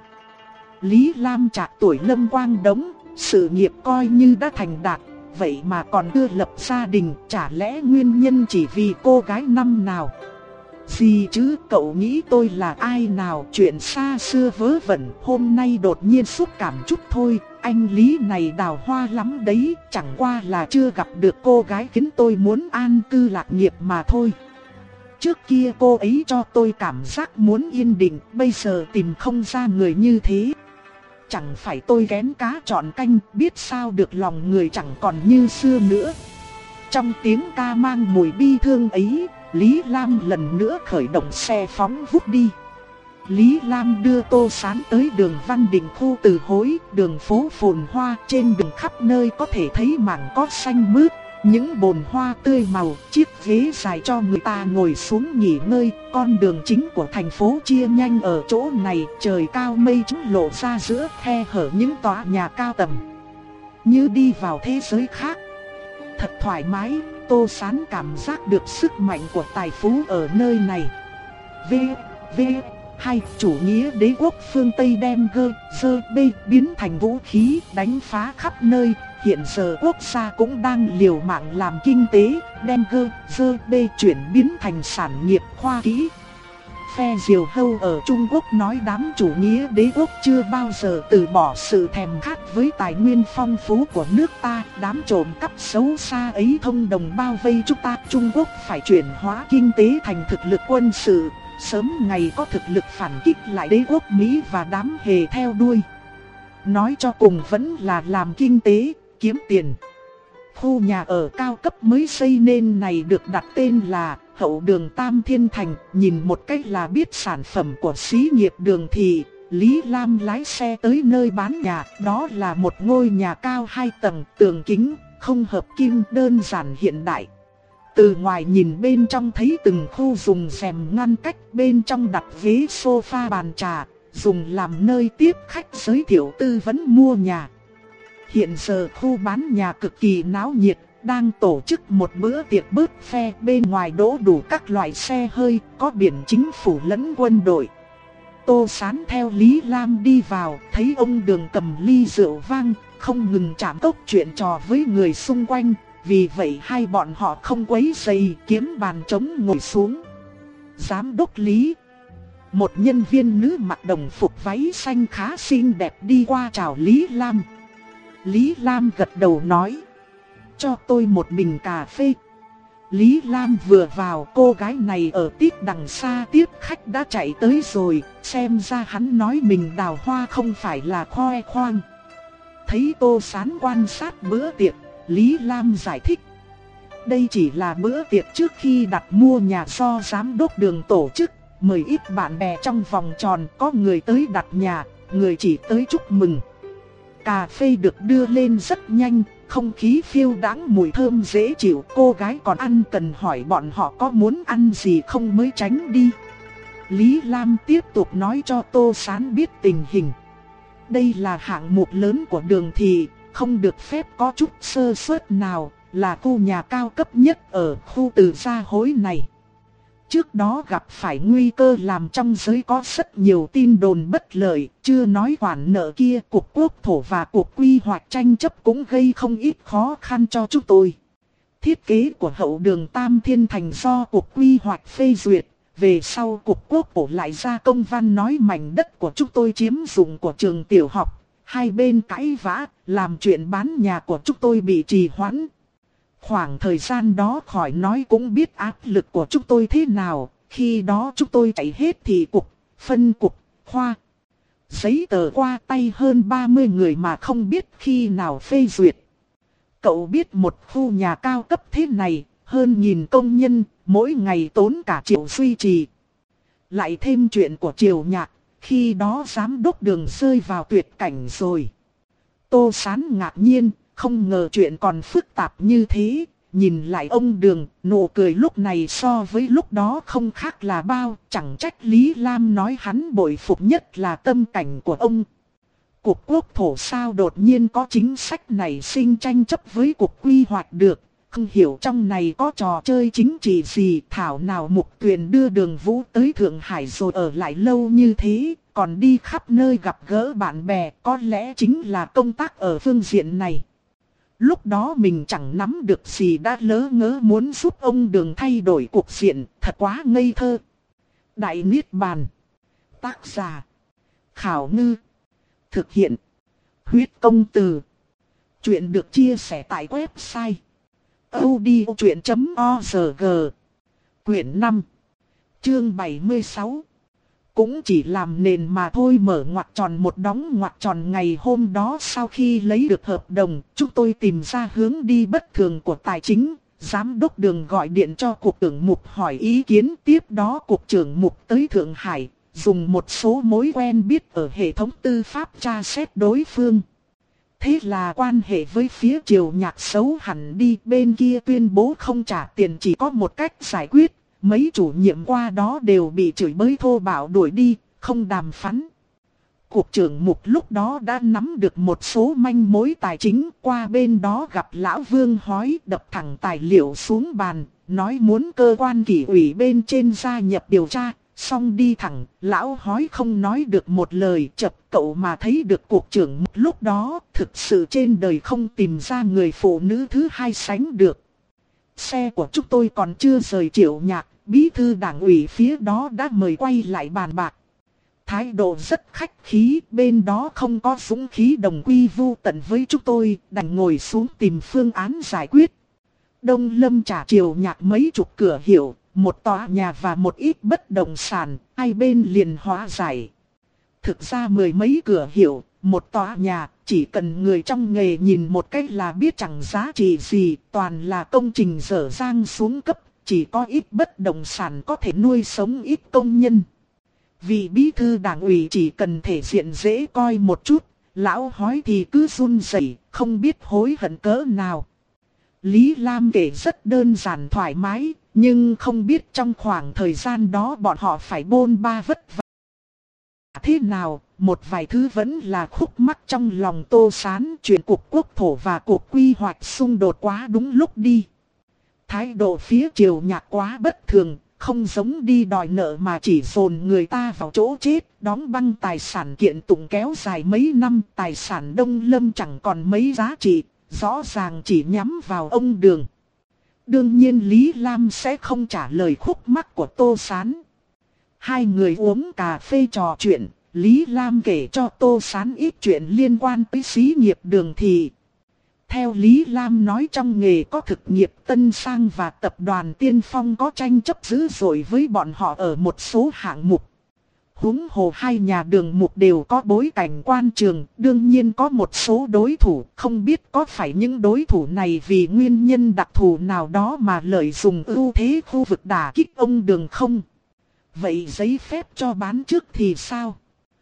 Lý Lam trạc tuổi Lâm Quang Đống, sự nghiệp coi như đã thành đạt, vậy mà còn chưa lập gia đình, chả lẽ nguyên nhân chỉ vì cô gái năm nào? Gì chứ, cậu nghĩ tôi là ai nào, chuyện xa xưa vớ vẩn, hôm nay đột nhiên xúc cảm chút thôi. Anh Lý này đào hoa lắm đấy, chẳng qua là chưa gặp được cô gái khiến tôi muốn an cư lạc nghiệp mà thôi. Trước kia cô ấy cho tôi cảm giác muốn yên định, bây giờ tìm không ra người như thế. Chẳng phải tôi kén cá chọn canh, biết sao được lòng người chẳng còn như xưa nữa. Trong tiếng ca mang mùi bi thương ấy, Lý Lam lần nữa khởi động xe phóng vút đi. Lý Lam đưa Tô Sán tới đường Văn Đình khu Từ Hối, đường phố phồn hoa, trên đường khắp nơi có thể thấy mảng cỏ xanh mướt, những bồn hoa tươi màu, chiếc ghế dài cho người ta ngồi xuống nghỉ ngơi. Con đường chính của thành phố chia nhanh ở chỗ này, trời cao mây trắng lộ ra giữa khe hở những tòa nhà cao tầng, như đi vào thế giới khác. Thật thoải mái, Tô Sán cảm giác được sức mạnh của tài phú ở nơi này. V, V, hai, chủ nghĩa đế quốc phương Tây đem G, G, B biến thành vũ khí đánh phá khắp nơi. Hiện giờ quốc gia cũng đang liều mạng làm kinh tế, đem G, G, B chuyển biến thành sản nghiệp khoa kỹ. phe Diều Hâu ở Trung Quốc nói đám chủ nghĩa đế quốc chưa bao giờ từ bỏ sự thèm khát với tài nguyên phong phú của nước ta. Đám trộm cắp xấu xa ấy thông đồng bao vây chúng ta. Trung Quốc phải chuyển hóa kinh tế thành thực lực quân sự, sớm ngày có thực lực phản kích lại đế quốc Mỹ và đám hề theo đuôi. Nói cho cùng vẫn là làm kinh tế, kiếm tiền. Khu nhà ở cao cấp mới xây nên này được đặt tên là Hậu Đường Tam Thiên Thành, nhìn một cách là biết sản phẩm của xí nghiệp Đường Thị. Lý Lam lái xe tới nơi bán nhà, đó là một ngôi nhà cao hai tầng, tường kính, không hợp kim, đơn giản hiện đại. Từ ngoài nhìn bên trong thấy từng khu dùng rèm ngăn cách, bên trong đặt ghế sofa bàn trà, dùng làm nơi tiếp khách giới thiệu tư vấn mua nhà. Hiện giờ khu bán nhà cực kỳ náo nhiệt, đang tổ chức một bữa tiệc buffet, bên ngoài đỗ đủ các loại xe hơi, có biển chính phủ lẫn quân đội. Tô Sán theo Lý Lam đi vào, thấy ông Đường cầm ly rượu vang, không ngừng chạm cốc chuyện trò với người xung quanh, vì vậy hai bọn họ không quấy rầy, kiếm bàn trống ngồi xuống. Giám đốc Lý, một nhân viên nữ mặc đồng phục váy xanh khá xinh đẹp đi qua chào Lý Lam. Lý Lam gật đầu nói, cho tôi một bình cà phê. Lý Lam vừa vào, cô gái này ở tít đằng xa tiếp khách đã chạy tới rồi, xem ra hắn nói mình đào hoa không phải là khoe khoang. Thấy Tô Sán quan sát bữa tiệc, Lý Lam giải thích, đây chỉ là bữa tiệc trước khi đặt mua nhà do giám đốc Đường tổ chức, mời ít bạn bè trong vòng tròn, có người tới đặt nhà, người chỉ tới chúc mừng. Cà phê được đưa lên rất nhanh, không khí phiêu đãng mùi thơm dễ chịu. Cô gái còn ăn cần hỏi bọn họ có muốn ăn gì không mới tránh đi. Lý Lam tiếp tục nói cho Tô Sán biết tình hình. Đây là hạng mục lớn của Đường Thị, không được phép có chút sơ suất nào, là khu nhà cao cấp nhất ở khu Từ Gia Hối này. Trước đó gặp phải nguy cơ làm trong giới có rất nhiều tin đồn bất lợi, chưa nói khoản nợ kia, Cục Quốc thổ và Cục Quy hoạch tranh chấp cũng gây không ít khó khăn cho chúng tôi. Thiết kế của Hậu Đường Tam Thiên Thành do Cục Quy hoạch phê duyệt, về sau Cục Quốc thổ lại ra công văn nói mảnh đất của chúng tôi chiếm dụng của trường tiểu học, hai bên cãi vã, làm chuyện bán nhà của chúng tôi bị trì hoãn. Khoảng thời gian đó khỏi nói cũng biết áp lực của chúng tôi thế nào, khi đó chúng tôi chạy hết thì cục, phân cục, khoa. Giấy tờ qua tay hơn ba mươi người mà không biết khi nào phê duyệt. Cậu biết một khu nhà cao cấp thế này, hơn nghìn công nhân, mỗi ngày tốn cả triệu duy trì. Lại thêm chuyện của Triều Nhạc, khi đó giám đốc Đường rơi vào tuyệt cảnh rồi. Tô Sán ngạc nhiên. Không ngờ chuyện còn phức tạp như thế, nhìn lại ông Đường, nụ cười lúc này so với lúc đó không khác là bao, chẳng trách Lý Lam nói hắn bội phục nhất là tâm cảnh của ông. Cục Quốc thổ sao đột nhiên có chính sách này sinh tranh chấp với Cục Quy hoạch được, không hiểu trong này có trò chơi chính trị gì, thảo nào Mục Tuyền đưa Đường Vũ tới Thượng Hải rồi ở lại lâu như thế, còn đi khắp nơi gặp gỡ bạn bè, có lẽ chính là công tác ở phương diện này. Lúc đó mình chẳng nắm được gì đã lỡ ngớ muốn giúp ông Đường thay đổi cuộc diện, thật quá ngây thơ. Đại Niết Bàn. Tác giả: Khảo Ngư. Thực hiện: Huyết Công Từ. Chuyện được chia sẻ tại website audiochuyện chấm org. Quyển năm, chương bảy mươi sáu. Cũng chỉ làm nền mà thôi, mở ngoặc tròn một đóng ngoặc tròn. Ngày hôm đó sau khi lấy được hợp đồng, chúng tôi tìm ra hướng đi bất thường của tài chính. Giám đốc Đường gọi điện cho Cục trưởng Mục hỏi ý kiến. Tiếp đó Cục trưởng Mục tới Thượng Hải, dùng một số mối quen biết ở hệ thống tư pháp tra xét đối phương. Thế là quan hệ với phía Triều Nhạc xấu hẳn đi. Bên kia tuyên bố không trả tiền, chỉ có một cách giải quyết. Mấy chủ nhiệm qua đó đều bị chửi bới thô bạo đuổi đi, không đàm phán. Cục trưởng Mục lúc đó đã nắm được một số manh mối tài chính, qua bên đó gặp Lão Vương Hói, đập thẳng tài liệu xuống bàn, nói muốn cơ quan kỷ ủy bên trên gia nhập điều tra. Xong đi thẳng, Lão Hói không nói được một lời, chập cậu mà thấy được Cục trưởng Mục lúc đó, thực sự trên đời không tìm ra người phụ nữ thứ hai sánh được. Xe của chúng tôi còn chưa rời Triệu Nhạc, bí thư đảng ủy phía đó đã mời quay lại bàn bạc. Thái độ rất khách khí, bên đó không có dũng khí đồng quy vu tận với chúng tôi, đành ngồi xuống tìm phương án giải quyết. Đông Lâm trả Triều Nhạc mấy chục cửa hiệu, một tòa nhà và một ít bất động sản, hai bên liền hóa giải. Thực ra mười mấy cửa hiệu, một tòa nhà, chỉ cần người trong nghề nhìn một cách là biết chẳng giá trị gì, toàn là công trình dở dang xuống cấp, chỉ có ít bất động sản có thể nuôi sống ít công nhân. Vì bí thư đảng ủy chỉ cần thể diện dễ coi một chút, lão hói thì cứ run rẩy, không biết hối hận cỡ nào. Lý Lam kể rất đơn giản thoải mái, nhưng không biết trong khoảng thời gian đó bọn họ phải bôn ba vất vả thế nào. Một vài thứ vẫn là khúc mắc trong lòng Tô Sán, chuyện cuộc quốc thổ và cuộc quy hoạch xung đột quá đúng lúc đi. Thái độ phía Triều Nhạc quá bất thường, không giống đi đòi nợ mà chỉ dồn người ta vào chỗ chết, đóng băng tài sản kiện tụng kéo dài mấy năm, tài sản Đông Lâm chẳng còn mấy giá trị, rõ ràng chỉ nhắm vào ông Đường. Đương nhiên Lý Lam sẽ không trả lời khúc mắc của Tô Sán. Hai người uống cà phê trò chuyện, Lý Lam kể cho Tô Sán ít chuyện liên quan tới xí nghiệp Đường Thị. Theo Lý Lam nói, trong nghề có thực nghiệp Tân Sang và tập đoàn Tiên Phong có tranh chấp dữ dội với bọn họ ở một số hạng mục. Huống hồ hai nhà Đường Mục đều có bối cảnh quan trường, đương nhiên có một số đối thủ, không biết có phải những đối thủ này vì nguyên nhân đặc thù nào đó mà lợi dụng ưu thế khu vực đả kích ông Đường không? Vậy giấy phép cho bán trước thì sao?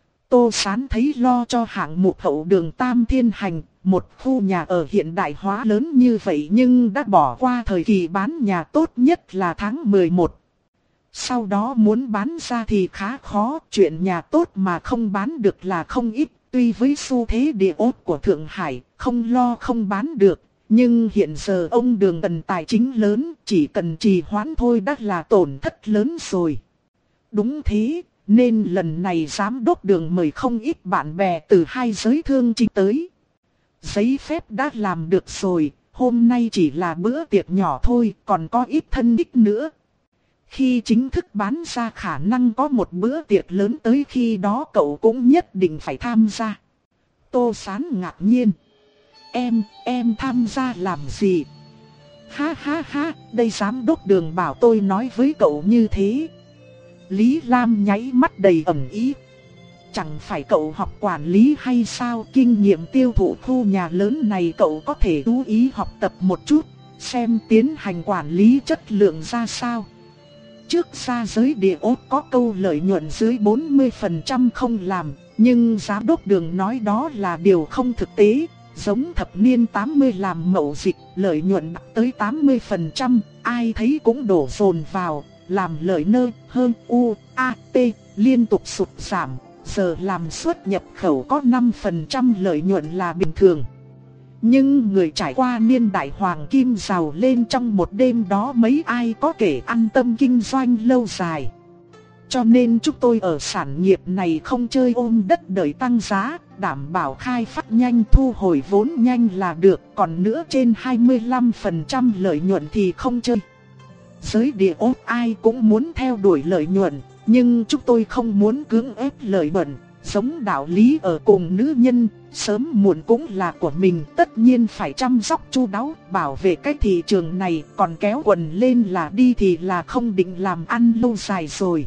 Tô Sán thấy lo cho hạng mục hậu đường Tam Thiên Hành, một khu nhà ở hiện đại hóa lớn như vậy nhưng đã bỏ qua thời kỳ bán nhà tốt nhất là tháng mười một. Sau đó muốn bán ra thì khá khó, chuyện nhà tốt mà không bán được là không ít, tuy với xu thế địa ốt của Thượng Hải, không lo không bán được. Nhưng hiện giờ ông Đường cần tài chính lớn, chỉ cần trì hoãn thôi đã là tổn thất lớn rồi. Đúng thế, nên lần này giám đốc Đường mời không ít bạn bè từ hai giới thương chính tới. Giấy phép đã làm được rồi, hôm nay chỉ là bữa tiệc nhỏ thôi, còn có ít thân đích nữa. Khi chính thức bán ra khả năng có một bữa tiệc lớn tới, khi đó cậu cũng nhất định phải tham gia. Tô Sán ngạc nhiên. Em, em tham gia làm gì? Ha ha ha, đây giám đốc Đường bảo tôi nói với cậu như thế. Lý Lam nháy mắt đầy ẩn ý. Chẳng phải cậu học quản lý hay sao, kinh nghiệm tiêu thụ khu nhà lớn này cậu có thể chú ý học tập một chút, xem tiến hành quản lý chất lượng ra sao. Trước ra giới địa ốt có câu lợi nhuận dưới bốn mươi phần trăm không làm, nhưng giám đốc Đường nói đó là điều không thực tế. Giống thập niên tám mươi làm mậu dịch, lợi nhuận đạt tới tám mươi phần trăm, ai thấy cũng đổ dồn vào, làm lợi nơ hơn u, a, t, liên tục sụt giảm. Giờ làm xuất nhập khẩu có năm phần trăm lợi nhuận là bình thường. Nhưng người trải qua niên đại hoàng kim giàu lên trong một đêm đó mấy ai có thể an tâm kinh doanh lâu dài. Cho nên chúng tôi ở sản nghiệp này không chơi ôm đất đợi tăng giá, đảm bảo khai phát nhanh thu hồi vốn nhanh là được, còn nữa trên hai mươi lăm phần trăm lợi nhuận thì không chơi. Giới địa ốt ai cũng muốn theo đuổi lợi nhuận, nhưng chúng tôi không muốn cưỡng ép lợi nhuận, giống đạo lý ở cùng nữ nhân, sớm muộn cũng là của mình, tất nhiên phải chăm sóc chu đáo, bảo vệ cái thị trường này, còn kéo quần lên là đi thì là không định làm ăn lâu dài rồi.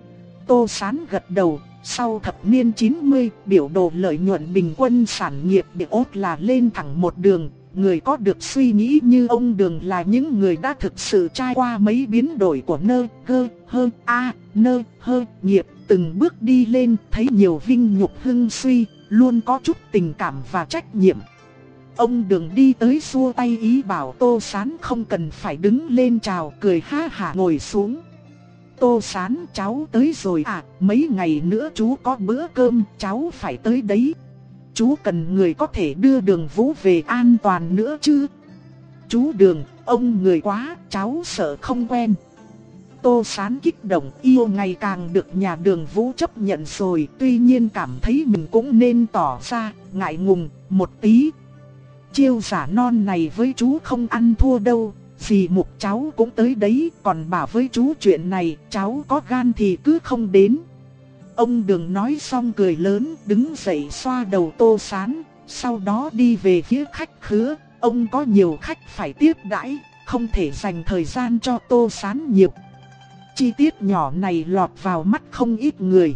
Tô Sán gật đầu, sau thập niên chín mươi, biểu đồ lợi nhuận bình quân sản nghiệp địa ốt là lên thẳng một đường. Người có được suy nghĩ như ông Đường là những người đã thực sự trải qua mấy biến đổi của nơ, gơ, hơ, a, nơ, hơ, nghiệp, từng bước đi lên, thấy nhiều vinh nhục hưng suy, luôn có chút tình cảm và trách nhiệm. Ông Đường đi tới xua tay ý bảo Tô Sán không cần phải đứng lên chào, cười ha hả ngồi xuống. Tô Sán, cháu tới rồi à, mấy ngày nữa chú có bữa cơm, cháu phải tới đấy. Chú cần người có thể đưa Đường Vũ về an toàn nữa chứ. Chú Đường, ông người quá, cháu sợ không quen. Tô Sán kích động, yêu ngày càng được nhà Đường Vũ chấp nhận rồi, tuy nhiên cảm thấy mình cũng nên tỏ ra ngại ngùng một tí. Chiêu giả non này với chú không ăn thua đâu, Dì Mục cháu cũng tới đấy, còn bảo với chú chuyện này, cháu có gan thì cứ không đến. Ông Đường nói xong cười lớn, đứng dậy xoa đầu Tô Sán, sau đó đi về phía khách khứa. Ông có nhiều khách phải tiếp đãi, không thể dành thời gian cho Tô Sán nhiều. Chi tiết nhỏ này lọt vào mắt không ít người.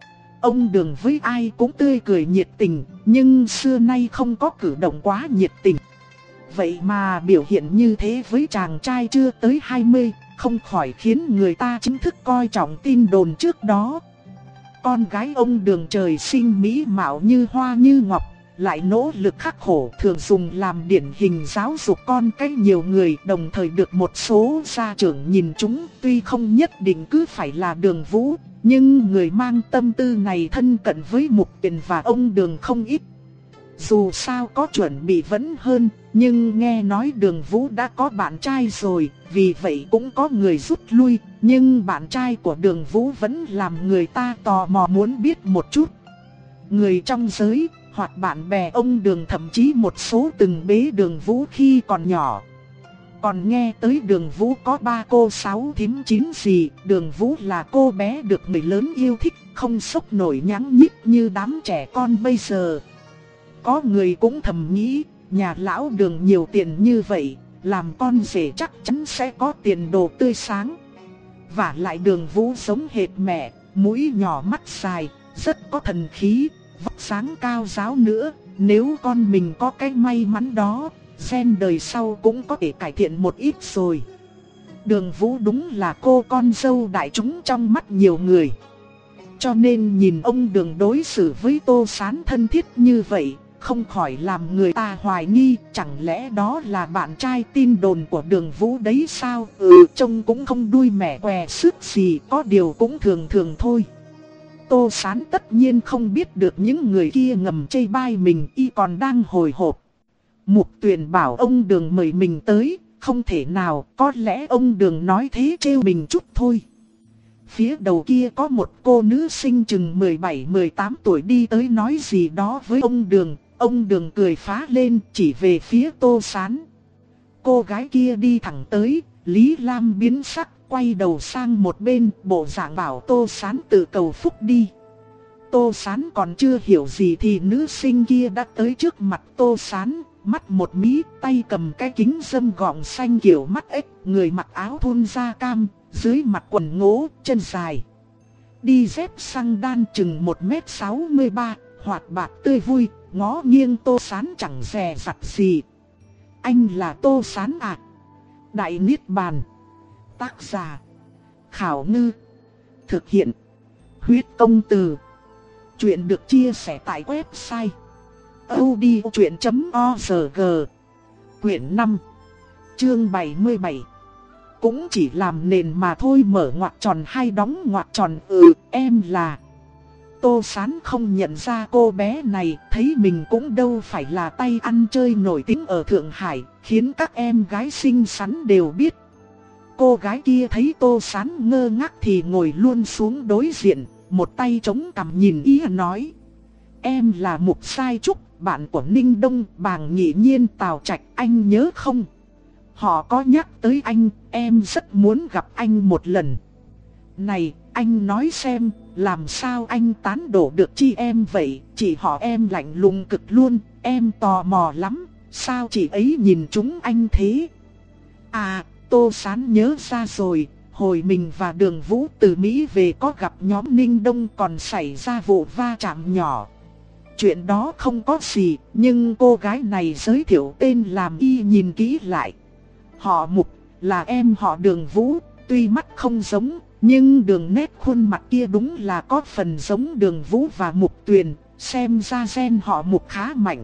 Ông Đường với ai cũng tươi cười nhiệt tình, nhưng xưa nay không có cử động quá nhiệt tình. Vậy mà biểu hiện như thế với chàng trai chưa tới hai mươi, không khỏi khiến người ta chính thức coi trọng tin đồn trước đó. Con gái ông Đường trời sinh mỹ mạo như hoa như ngọc, lại nỗ lực khắc khổ, thường dùng làm điển hình giáo dục con cái nhiều người, đồng thời được một số gia trưởng nhìn chúng. Tuy không nhất định cứ phải là Đường Vũ, nhưng người mang tâm tư này thân cận với Mục Tuyền và ông Đường không ít. Dù sao có chuẩn bị vẫn hơn, nhưng nghe nói Đường Vũ đã có bạn trai rồi, vì vậy cũng có người rút lui. Nhưng bạn trai của Đường Vũ vẫn làm người ta tò mò muốn biết một chút. Người trong giới hoặc bạn bè ông Đường, thậm chí một số từng bế Đường Vũ khi còn nhỏ. Còn nghe tới Đường Vũ có ba cô sáu thím chín gì, Đường Vũ là cô bé được người lớn yêu thích, không sốc nổi nhắng nhích như đám trẻ con bây giờ. Có người cũng thầm nghĩ, nhà lão Đường nhiều tiền như vậy, làm con rể chắc chắn sẽ có tiền đồ tươi sáng. Và lại Đường Vũ giống hệt mẹ, mũi nhỏ mắt dài, rất có thần khí, vóc dáng cao ráo nữa. Nếu con mình có cái may mắn đó, gen đời sau cũng có thể cải thiện một ít rồi. Đường Vũ đúng là cô con dâu đại chúng trong mắt nhiều người. Cho nên nhìn ông Đường đối xử với Tô Sán thân thiết như vậy, không khỏi làm người ta hoài nghi, chẳng lẽ đó là bạn trai tin đồn của Đường Vũ đấy sao? Ừ, trông cũng không đuôi mẹ què sức gì, có điều cũng thường thường thôi. Tô Sán tất nhiên không biết được những người kia ngầm chê bai mình, y còn đang hồi hộp. Mục Tuyền bảo ông Đường mời mình tới, không thể nào, có lẽ ông Đường nói thế trêu mình chút thôi. Phía đầu kia có một cô nữ sinh chừng mười bảy mười tám tuổi đi tới nói gì đó với ông Đường. Ông Đường cười phá lên chỉ về phía Tô Sán. Cô gái kia đi thẳng tới, Lý Lam biến sắc, quay đầu sang một bên, bộ dạng bảo Tô Sán tự cầu phúc đi. Tô Sán còn chưa hiểu gì thì nữ sinh kia đã tới trước mặt Tô Sán, mắt một mí, tay cầm cái kính râm gọng xanh kiểu mắt ếch, người mặc áo thun da cam, dưới mặc quần ngố, chân dài. Đi dép xăng đan chừng một mét sáu mươi ba, hoạt bát tươi vui, ngó nghiêng Tô Sán chẳng dè dặt gì. Anh là Tô Sán à? Đại Niết Bàn. Tác giả Khảo Ngư. Thực hiện Huyết Công Từ. Chuyện được chia sẻ tại website audiochuyện chấm org. Quyển năm, chương bảy mươi bảy. Cũng chỉ làm nền mà thôi, mở ngoặc tròn hay đóng ngoặc tròn. Ừ, em là... Tô Sán không nhận ra cô bé này, thấy mình cũng đâu phải là tay ăn chơi nổi tiếng ở Thượng Hải, khiến các em gái xinh xắn đều biết. Cô gái kia thấy Tô Sán ngơ ngác thì ngồi luôn xuống đối diện, một tay chống cằm nhìn y nói: Em là Mục Sai Trúc, bạn của Ninh Đông, Bàng Nghị Nhiên, Tào Trạch, anh nhớ không? Họ có nhắc tới anh, em rất muốn gặp anh một lần. Này, anh nói xem, làm sao anh tán đổ được chị em vậy? Chị họ em lạnh lùng cực luôn, em tò mò lắm, sao chị ấy nhìn chúng anh thế? À, Tô Sán nhớ ra rồi, hồi mình và Đường Vũ từ Mỹ về có gặp nhóm Ninh Đông còn xảy ra vụ va chạm nhỏ. Chuyện đó không có gì, nhưng cô gái này giới thiệu tên làm y nhìn kỹ lại. Họ Mục, là em họ Đường Vũ, tuy mắt không giống, nhưng đường nét khuôn mặt kia đúng là có phần giống Đường Vũ và Mục Tuyền, xem ra gen họ Mục khá mạnh.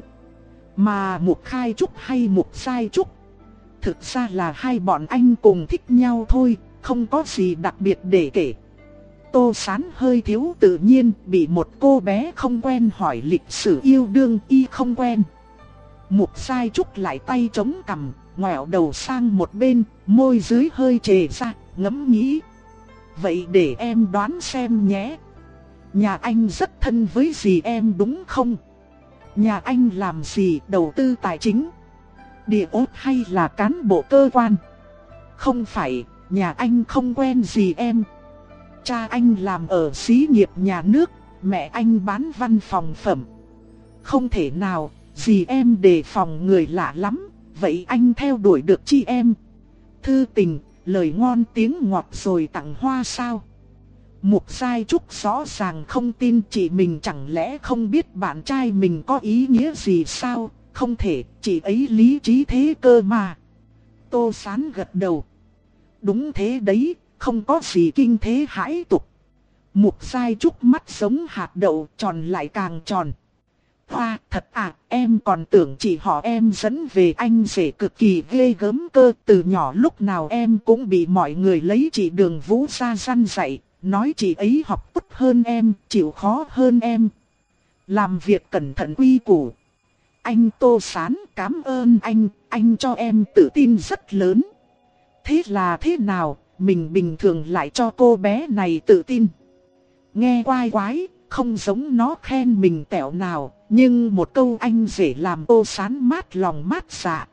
Mà Mục Khai Trúc hay Mục Sai Trúc, thực ra là hai bọn anh cùng thích nhau thôi, không có gì đặc biệt để kể. Tô Sán hơi thiếu tự nhiên, bị một cô bé không quen hỏi lịch sử yêu đương, y không quen. Mục Sai Trúc lại tay chống cằm, ngoẹo đầu sang một bên, môi dưới hơi trề ra, ngẫm nghĩ. Vậy để em đoán xem nhé. Nhà anh rất thân với dì em đúng không? Nhà anh làm gì, đầu tư tài chính, địa ốt hay là cán bộ cơ quan? Không phải, nhà anh không quen gì em. Cha anh làm ở xí nghiệp nhà nước, mẹ anh bán văn phòng phẩm. Không thể nào, dì em đề phòng người lạ lắm, vậy anh theo đuổi được chi em? Thư tình, lời ngon tiếng ngọt rồi tặng hoa sao? Mục Giai Trúc rõ ràng không tin chị mình, chẳng lẽ không biết bạn trai mình có ý nghĩa gì sao? Không thể, chị ấy lý trí thế cơ mà. Tô Sán gật đầu. Đúng thế đấy, không có gì kinh thế hãi tục. Mục Giai Trúc mắt giống hạt đậu, tròn lại càng tròn. Hoa, thật à, em còn tưởng chị họ em dẫn về anh rể cực kỳ ghê gớm cơ. Từ nhỏ lúc nào em cũng bị mọi người lấy chị Đường Vũ ra răn dạy, nói chị ấy học tốt hơn em, chịu khó hơn em, làm việc cẩn thận quy củ. Anh Tô Sán, cảm ơn anh, anh cho em tự tin rất lớn. Thế là thế nào, mình bình thường lại cho cô bé này tự tin. Nghe quái quái, không giống nó khen mình tẹo nào, nhưng một câu anh rể làm Tô Sán mát lòng mát dạ.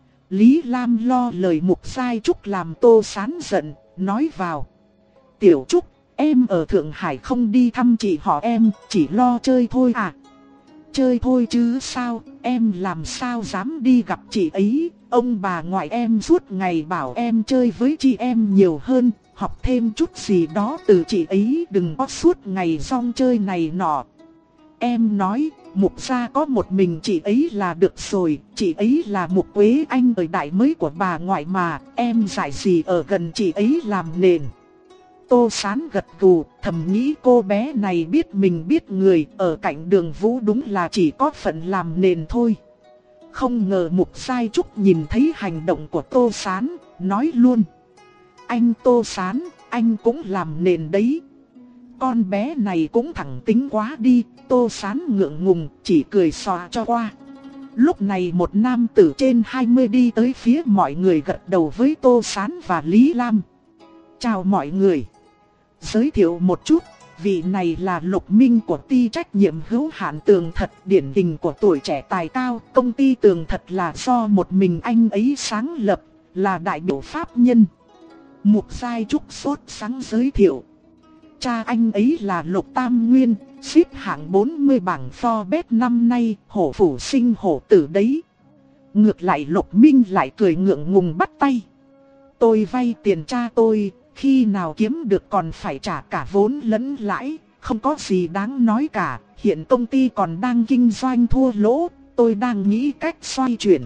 Lý Lam lo lời Mục Giai Trúc làm Tô Sán giận, nói vào. Tiểu Trúc, em ở Thượng Hải không đi thăm chị họ em, chỉ lo chơi thôi à? Chơi thôi chứ sao, em làm sao dám đi gặp chị ấy. Ông bà ngoại em suốt ngày bảo em chơi với chị em nhiều hơn, học thêm chút gì đó từ chị ấy, đừng có suốt ngày rong chơi này nọ. Em nói, Mục gia có một mình chị ấy là được rồi, chị ấy là Mục Quế Anh thời đại mới của bà ngoại mà, em dạy gì ở gần chị ấy làm nền. Tô Sán gật gù, thầm nghĩ cô bé này biết mình biết người, ở cạnh Đường Vũ đúng là chỉ có phận làm nền thôi. Không ngờ Mục Giai Trúc nhìn thấy hành động của Tô Sán, nói luôn. Anh Tô Sán, anh cũng làm nền đấy. Con bé này cũng thẳng tính quá đi. Tô Sán ngượng ngùng, chỉ cười xòa cho qua. Lúc này một nam tử trên hai mươi đi tới phía mọi người, gật đầu với Tô Sán và Lý Lam. Chào mọi người. Giới thiệu một chút, vị này là Lục Minh của ty trách nhiệm hữu hạn Tường Thật, điển hình của tuổi trẻ tài cao. Công ty Tường Thật là do một mình anh ấy sáng lập, là đại biểu pháp nhân. Mục Giai Trúc sốt sáng giới thiệu. Cha anh ấy là Lục Tam Nguyên, xếp hạng bốn mươi bảng Forbes năm nay, hổ phủ sinh hổ tử đấy. Ngược lại Lục Minh lại cười ngượng ngùng bắt tay. Tôi vay tiền cha tôi, khi nào kiếm được còn phải trả cả vốn lẫn lãi, không có gì đáng nói cả. Hiện công ty còn đang kinh doanh thua lỗ, tôi đang nghĩ cách xoay chuyển.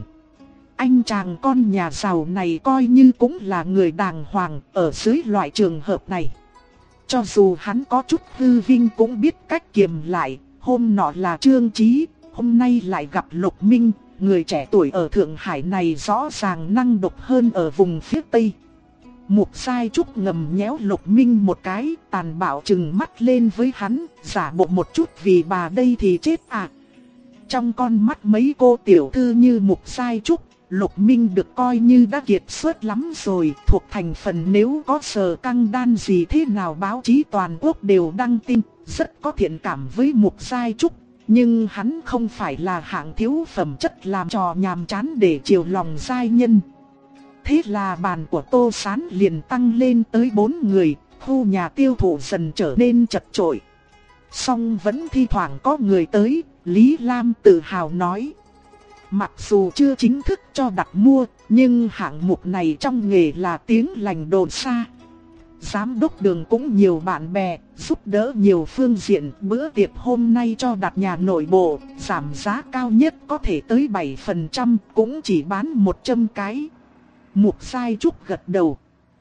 Anh chàng con nhà giàu này coi như cũng là người đàng hoàng ở dưới loại trường hợp này. Cho dù hắn có chút hư vinh cũng biết cách kiềm lại. Hôm nọ là Trương Chí, hôm nay lại gặp Lục Minh. Người trẻ tuổi ở Thượng Hải này rõ ràng năng độc hơn ở vùng phía Tây. Mục Giai Trúc ngầm nhéo Lục Minh một cái, tàn bạo trừng mắt lên với hắn, giả bộ một chút vì bà đây thì chết à. Trong con mắt mấy cô tiểu thư như Mục Giai Trúc, Lục Minh được coi như đã kiệt xuất lắm rồi, thuộc thành phần nếu có sờ căng đan gì thế nào báo chí toàn quốc đều đăng tin, rất có thiện cảm với Mục Giai Trúc. Nhưng hắn không phải là hạng thiếu phẩm chất làm trò nhàm chán để chiều lòng giai nhân. Thế là bàn của Tô Sán liền tăng lên tới bốn người, khu nhà tiêu thụ dần trở nên chật chội. Song vẫn thi thoảng có người tới, Lý Lam tự hào nói. Mặc dù chưa chính thức cho đặt mua, nhưng hạng mục này trong nghề là tiếng lành đồn xa. Giám đốc Đường cũng nhiều bạn bè, giúp đỡ nhiều phương diện. Bữa tiệc hôm nay cho đặt nhà nội bộ, giảm giá cao nhất có thể tới bảy phần trăm, cũng chỉ bán một trăm cái. Mục Giai Trúc gật đầu.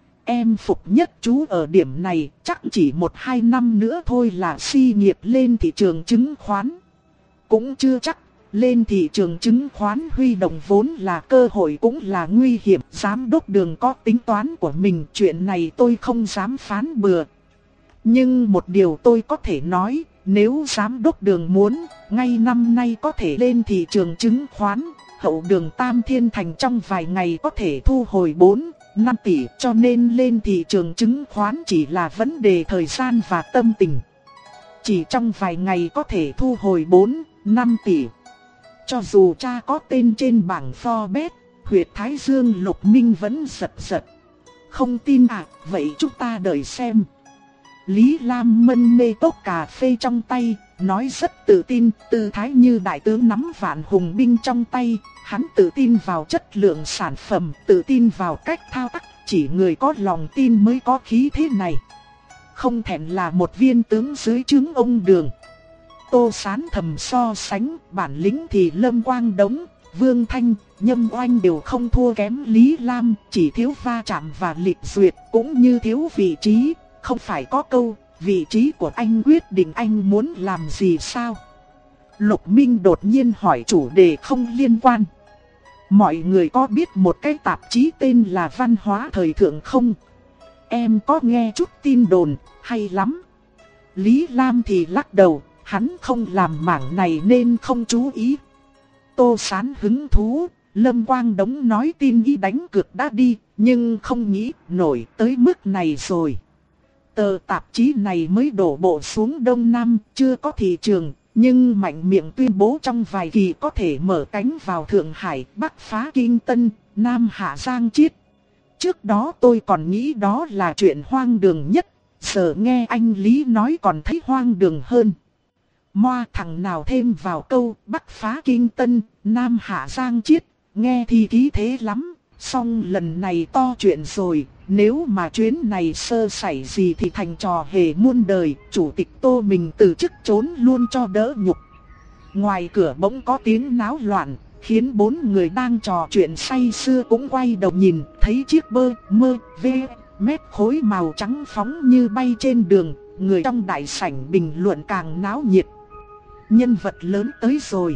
Em phục nhất chú ở điểm này, chắc chỉ một hai năm nữa thôi là xí nghiệp lên thị trường chứng khoán. Cũng chưa chắc. Lên thị trường chứng khoán huy động vốn là cơ hội cũng là nguy hiểm. Giám đốc Đường có tính toán của mình, chuyện này tôi không dám phán bừa. Nhưng một điều tôi có thể nói, nếu giám đốc Đường muốn, ngay năm nay có thể lên thị trường chứng khoán. Hậu Đường Tam Thiên Thành trong vài ngày có thể thu hồi bốn, năm tỷ, cho nên lên thị trường chứng khoán chỉ là vấn đề thời gian và tâm tình. Chỉ trong vài ngày có thể thu hồi bốn, năm tỷ. Cho dù cha có tên trên bảng Forbes, huyệt Thái Dương Lục Minh vẫn giật giật. Không tin à, vậy chúng ta đợi xem. Lý Lam mân mê cốc cà phê trong tay, nói rất tự tin, tư thái như đại tướng nắm vạn hùng binh trong tay. Hắn tự tin vào chất lượng sản phẩm, tự tin vào cách thao tác, chỉ người có lòng tin mới có khí thế này. Không thẹn là một viên tướng dưới trướng ông Đường. Tô Sán thầm so sánh, bản lĩnh thì Lâm Quang Đống, Vương Thanh, Nhâm Oanh đều không thua kém Lý Lam, chỉ thiếu va chạm và lịch duyệt, cũng như thiếu vị trí. Không phải có câu, vị trí của anh quyết định anh muốn làm gì sao? Lục Minh đột nhiên hỏi chủ đề không liên quan. Mọi người có biết một cái tạp chí tên là Văn hóa Thời Thượng không? Em có nghe chút tin đồn, hay lắm. Lý Lam thì lắc đầu, hắn không làm mảng này nên không chú ý. Tô Sán hứng thú, Lâm Quang Đống nói tin y đánh cược đã đi, nhưng không nghĩ nổi tới mức này rồi. Tờ tạp chí này mới đổ bộ xuống Đông Nam, chưa có thị trường, nhưng mạnh miệng tuyên bố trong vài kỳ có thể mở cánh vào Thượng Hải, Bắc phá Kinh Tân, Nam hạ Giang Chiết. Trước đó tôi còn nghĩ đó là chuyện hoang đường nhất, giờ nghe anh Lý nói còn thấy hoang đường hơn. Moa thằng nào thêm vào câu Bắc phá Kinh Tân, Nam hạ Giang Chiết, nghe thì khí thế lắm, song lần này to chuyện rồi. Nếu mà chuyến này sơ sẩy gì thì thành trò hề muôn đời, chủ tịch Tô mình từ chức trốn luôn cho đỡ nhục. Ngoài cửa bỗng có tiếng náo loạn, khiến bốn người đang trò chuyện say sưa cũng quay đầu nhìn, thấy chiếc bơ mơ vê mét khối màu trắng phóng như bay trên đường, người trong đại sảnh bình luận càng náo nhiệt. Nhân vật lớn tới rồi.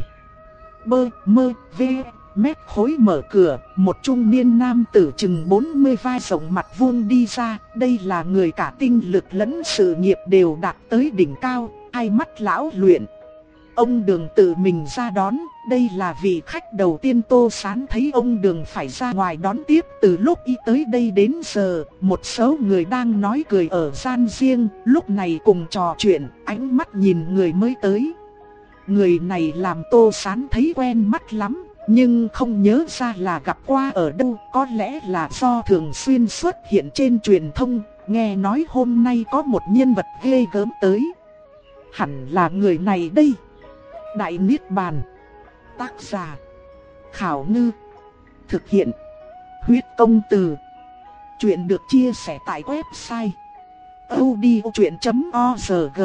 Bơ mơ vê mét khối mở cửa, một trung niên nam tử chừng bốn mươi vai rộng mặt vuông đi ra. Đây là người cả tinh lực lẫn sự nghiệp đều đạt tới đỉnh cao, hai mắt lão luyện. Ông Đường tự mình ra đón, đây là vị khách đầu tiên Tô Sán thấy ông Đường phải ra ngoài đón tiếp. Từ lúc y tới đây đến giờ, một số người đang nói cười ở gian riêng, lúc này cùng trò chuyện, ánh mắt nhìn người mới tới. Người này làm Tô Sán thấy quen mắt lắm, nhưng không nhớ ra là gặp qua ở đâu, có lẽ là do thường xuyên xuất hiện trên truyền thông, nghe nói hôm nay có một nhân vật ghê gớm tới. Hẳn là người này đây. Đại Niết Bàn. Tác giả Khảo Ngư. Thực hiện Huyết Công Từ. Chuyện được chia sẻ tại website audiochuyện chấm org.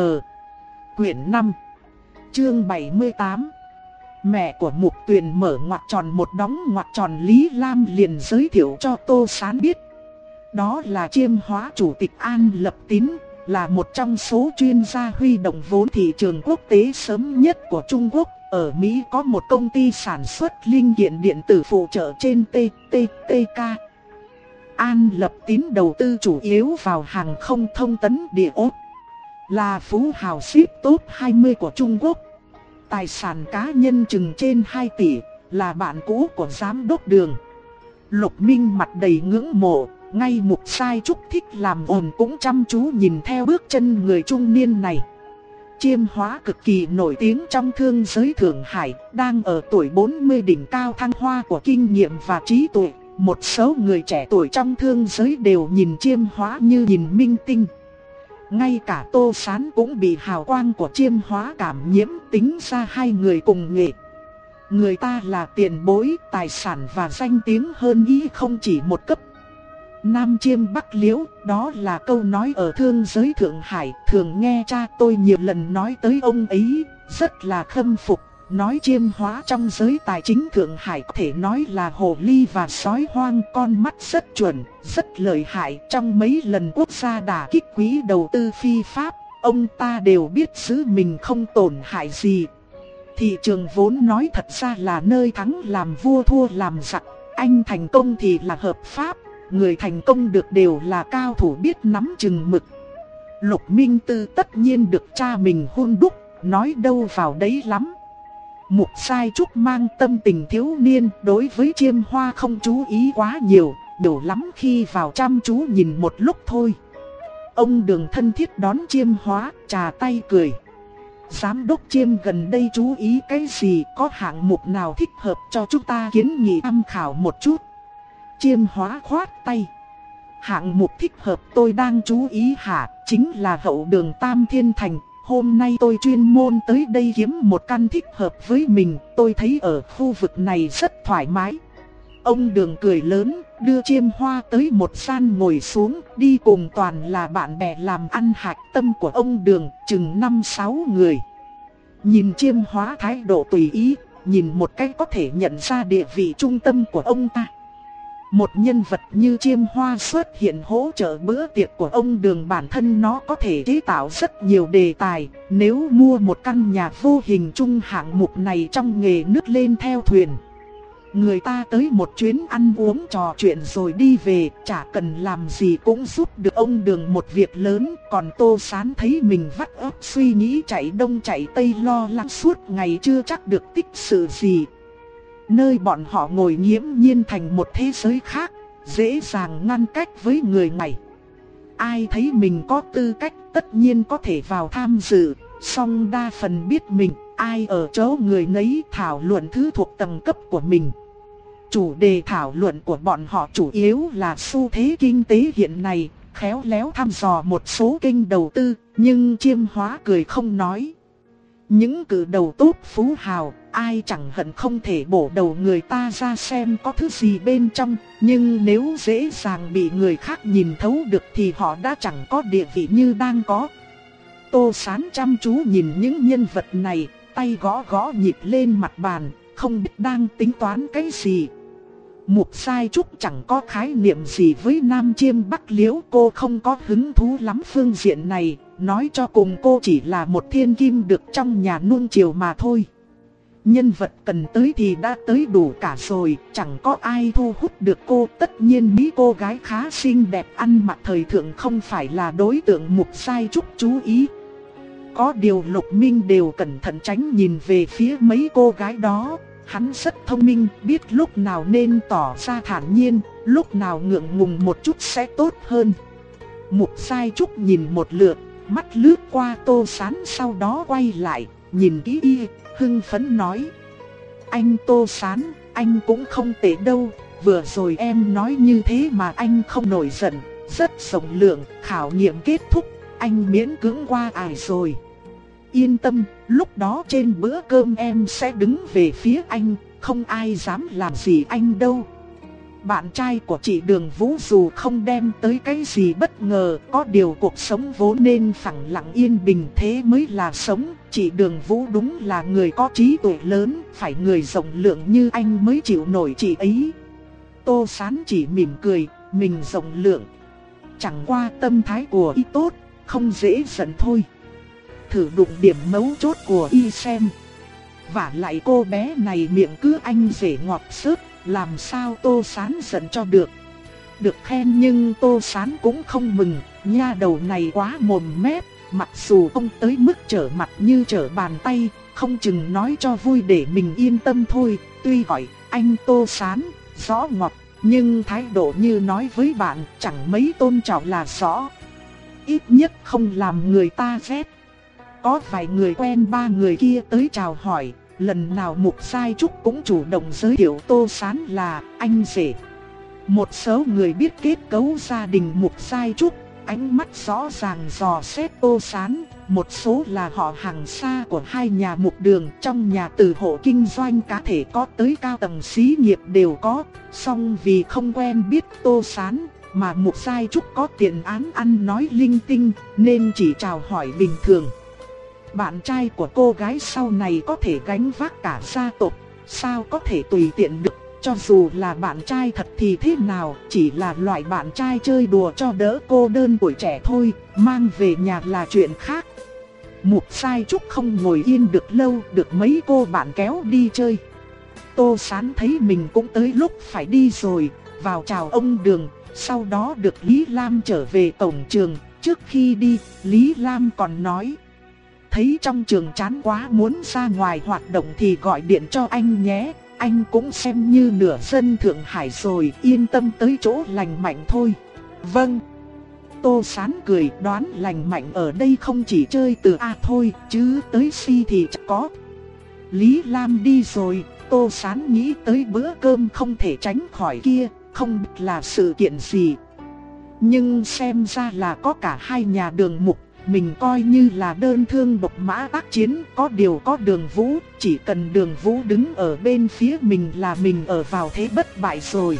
Quyển năm, chương bảy mươi tám. Mẹ của Mục Tuyền mở ngoặc tròn một đóng ngoặc tròn. Lý Lam liền giới thiệu cho Tô Sán biết. Đó là Chiêm Hóa Chủ tịch An Lập Tín, là một trong số chuyên gia huy động vốn thị trường quốc tế sớm nhất của Trung Quốc. Ở Mỹ có một công ty sản xuất linh kiện điện tử phụ trợ trên T T T K. An Lập Tín đầu tư chủ yếu vào hàng không thông tấn địa ốc, là phú hào ship top hai mươi của Trung Quốc. Tài sản cá nhân chừng trên hai tỷ, là bạn cũ của giám đốc Đường. Lục Minh mặt đầy ngưỡng mộ, ngay Mục Sai Trúc thích làm ồn cũng chăm chú nhìn theo bước chân người trung niên này. Chiêm Hóa cực kỳ nổi tiếng trong thương giới Thượng Hải, đang ở tuổi bốn mươi đỉnh cao thăng hoa của kinh nghiệm và trí tuệ. Một số người trẻ tuổi trong thương giới đều nhìn Chiêm Hóa như nhìn minh tinh. Ngay cả Tô Sán cũng bị hào quang của Chiêm Hóa cảm nhiễm, tính ra hai người cùng nghệ. Người ta là tiền bối, tài sản và danh tiếng hơn ý không chỉ một cấp. Nam Chiêm Bắc Liễu, đó là câu nói ở thương giới Thượng Hải. Thường nghe cha tôi nhiều lần nói tới ông ấy, rất là khâm phục. Nói Chiêm Hóa trong giới tài chính Thượng Hải có thể nói là hồ ly và sói hoang, con mắt rất chuẩn, rất lợi hại. Trong mấy lần quốc gia đả kích quỹ đầu tư phi pháp, ông ta đều biết giữ mình không tổn hại gì. Thị trường vốn nói thật ra là nơi thắng làm vua thua làm giặc. Anh thành công thì là hợp pháp, người thành công được đều là cao thủ biết nắm chừng mực. Lục Minh Tư tất nhiên được cha mình hôn đúc, nói đâu vào đấy lắm. Mục Sai Trúc mang tâm tình thiếu niên, đối với Chiêm Hóa không chú ý quá nhiều, đủ lắm khi vào chăm chú nhìn một lúc thôi. Ông Đường thân thiết đón Chiêm Hóa, trà tay cười. Giám đốc Chiêm gần đây chú ý cái gì, có hạng mục nào thích hợp cho chúng ta kiến nghị tham khảo một chút. Chiêm Hóa khoát tay. Hạng mục thích hợp tôi đang chú ý hả, chính là hậu đường Tam Thiên Thành. Hôm nay tôi chuyên môn tới đây kiếm một căn thích hợp với mình, tôi thấy ở khu vực này rất thoải mái. Ông Đường cười lớn, đưa Chiêm Hoa tới một gian ngồi xuống, đi cùng toàn là bạn bè làm ăn hạch tâm của ông Đường, chừng năm sáu người. Nhìn Chiêm Hoa thái độ tùy ý, nhìn một cách có thể nhận ra địa vị trung tâm của ông ta. Một nhân vật như Chiêm Hoa xuất hiện hỗ trợ bữa tiệc của ông Đường, bản thân nó có thể chế tạo rất nhiều đề tài. Nếu mua một căn nhà vô hình chung hạng mục này trong nghề nước lên theo thuyền. Người ta tới một chuyến ăn uống trò chuyện rồi đi về, chả cần làm gì cũng giúp được ông Đường một việc lớn. Còn Tô Sán thấy mình vắt óc suy nghĩ chạy đông chạy tây, lo lắng suốt ngày chưa chắc được tích sự gì. Nơi bọn họ ngồi nghiễm nhiên thành một thế giới khác, dễ dàng ngăn cách với người ngoài. Ai thấy mình có tư cách tất nhiên có thể vào tham dự, song đa phần biết mình, ai ở chỗ người nấy thảo luận thứ thuộc tầng cấp của mình. Chủ đề thảo luận của bọn họ chủ yếu là xu thế kinh tế hiện nay, khéo léo thăm dò một số kênh đầu tư, nhưng Chiêm Hóa cười không nói. Những cử đầu tốt phú hào, ai chẳng hận không thể bổ đầu người ta ra xem có thứ gì bên trong, nhưng nếu dễ dàng bị người khác nhìn thấu được thì họ đã chẳng có địa vị như đang có. Tô Sán chăm chú nhìn những nhân vật này, tay gõ gõ nhịp lên mặt bàn, không biết đang tính toán cái gì. Mục Sai Trúc chẳng có khái niệm gì với Nam Chiêm Bắc Liễu, cô không có hứng thú lắm phương diện này, nói cho cùng cô chỉ là một thiên kim được trong nhà nuông chiều mà thôi. Nhân vật cần tới thì đã tới đủ cả rồi, chẳng có ai thu hút được cô. Tất nhiên mấy cô gái khá xinh đẹp ăn mặc thời thượng không phải là đối tượng Mục Sai Trúc chú ý. Có điều Lục Minh đều cẩn thận tránh nhìn về phía mấy cô gái đó. Hắn rất thông minh, biết lúc nào nên tỏ ra thản nhiên, lúc nào ngượng ngùng một chút sẽ tốt hơn. Mục Sai Trúc nhìn một lượt, mắt lướt qua Tô Sán sau đó quay lại, nhìn kỹ y, hưng phấn nói: Anh Tô Sán, anh cũng không tệ đâu, vừa rồi em nói như thế mà anh không nổi giận, rất rộng lượng, khảo nghiệm kết thúc, anh miễn cưỡng qua ải rồi. Yên tâm, lúc đó trên bữa cơm em sẽ đứng về phía anh, không ai dám làm gì anh đâu. Bạn trai của chị Đường Vũ dù không đem tới cái gì bất ngờ, có điều cuộc sống vốn nên phẳng lặng yên bình thế mới là sống. Chị Đường Vũ đúng là người có trí tuệ lớn, phải người rộng lượng như anh mới chịu nổi chị ấy. Tô Sán chỉ mỉm cười, mình rộng lượng. Chẳng qua tâm thái của y tốt, không dễ giận thôi. Thử đụng điểm mấu chốt của y xem. Vả lại cô bé này miệng cứ anh rể ngọt xớt, làm sao Tô Sán giận cho được. Được khen nhưng Tô Sán cũng không mừng, nha đầu này quá mồm mép. Mặc dù không tới mức trở mặt như trở bàn tay, không chừng nói cho vui để mình yên tâm thôi. Tuy gọi anh Tô Sán, rõ ngọt, nhưng thái độ như nói với bạn chẳng mấy tôn trọng là rõ. Ít nhất không làm người ta ghét. Có vài người quen ba người kia tới chào hỏi, lần nào Mục Sai Trúc cũng chủ động giới thiệu Tô Sán là anh rể. Một số người biết kết cấu gia đình Mục Sai Trúc, ánh mắt rõ ràng dò xét Tô Sán. Một số là họ hàng xa của hai nhà Mục Đường, trong nhà từ hộ kinh doanh cá thể có tới cao tầng xí nghiệp đều có. Song vì không quen biết Tô Sán, mà Mục Sai Trúc có tiền án ăn nói linh tinh, nên chỉ chào hỏi bình thường. Bạn trai của cô gái sau này có thể gánh vác cả gia tộc, sao có thể tùy tiện được. Cho dù là bạn trai thật thì thế nào, chỉ là loại bạn trai chơi đùa cho đỡ cô đơn tuổi trẻ thôi, mang về nhà là chuyện khác. Mục Sai Trúc không ngồi yên được lâu, được mấy cô bạn kéo đi chơi. Tô Sán thấy mình cũng tới lúc phải đi rồi, vào chào ông Đường, sau đó được Lý Lam trở về cổng trường. Trước khi đi, Lý Lam còn nói: thấy trong trường chán quá muốn ra ngoài hoạt động thì gọi điện cho anh nhé. Anh cũng xem như nửa dân Thượng Hải rồi, yên tâm tới chỗ lành mạnh thôi. Vâng. Tô Sán cười, đoán lành mạnh ở đây không chỉ chơi từ A thôi, chứ tới Si thì chắc có. Lý Lam đi rồi, Tô Sán nghĩ tới bữa cơm không thể tránh khỏi kia, không biết là sự kiện gì. Nhưng xem ra là có cả hai nhà Đường Mục, mình coi như là đơn thương độc mã tác chiến. Có điều có Đường Vũ, chỉ cần Đường Vũ đứng ở bên phía mình là mình ở vào thế bất bại rồi.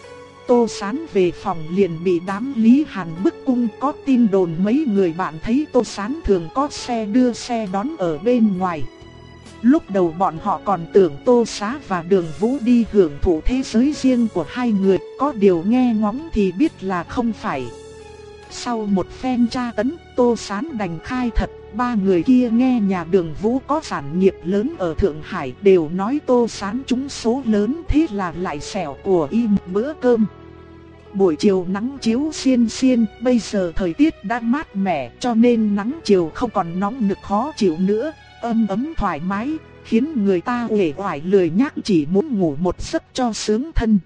Tô Sán về phòng liền bị đám Lý Hàn bức cung. Có tin đồn mấy người bạn thấy Tô Sán thường có xe đưa xe đón ở bên ngoài. Lúc đầu bọn họ còn tưởng Tô Sán và Đường Vũ đi hưởng thụ thế giới riêng của hai người, có điều nghe ngóng thì biết là không phải. Sau một phen tra tấn, Tô Sán đành khai thật, ba người kia nghe nhà Đường Vũ có sản nghiệp lớn ở Thượng Hải đều nói Tô Sán trúng số lớn, thế là lại xẻo của im bữa cơm. Buổi chiều nắng chiếu xiên xiên, bây giờ thời tiết đã mát mẻ cho nên nắng chiều không còn nóng nực khó chịu nữa, ấm ấm thoải mái, khiến người ta uể oải lười nhác chỉ muốn ngủ một giấc cho sướng thân.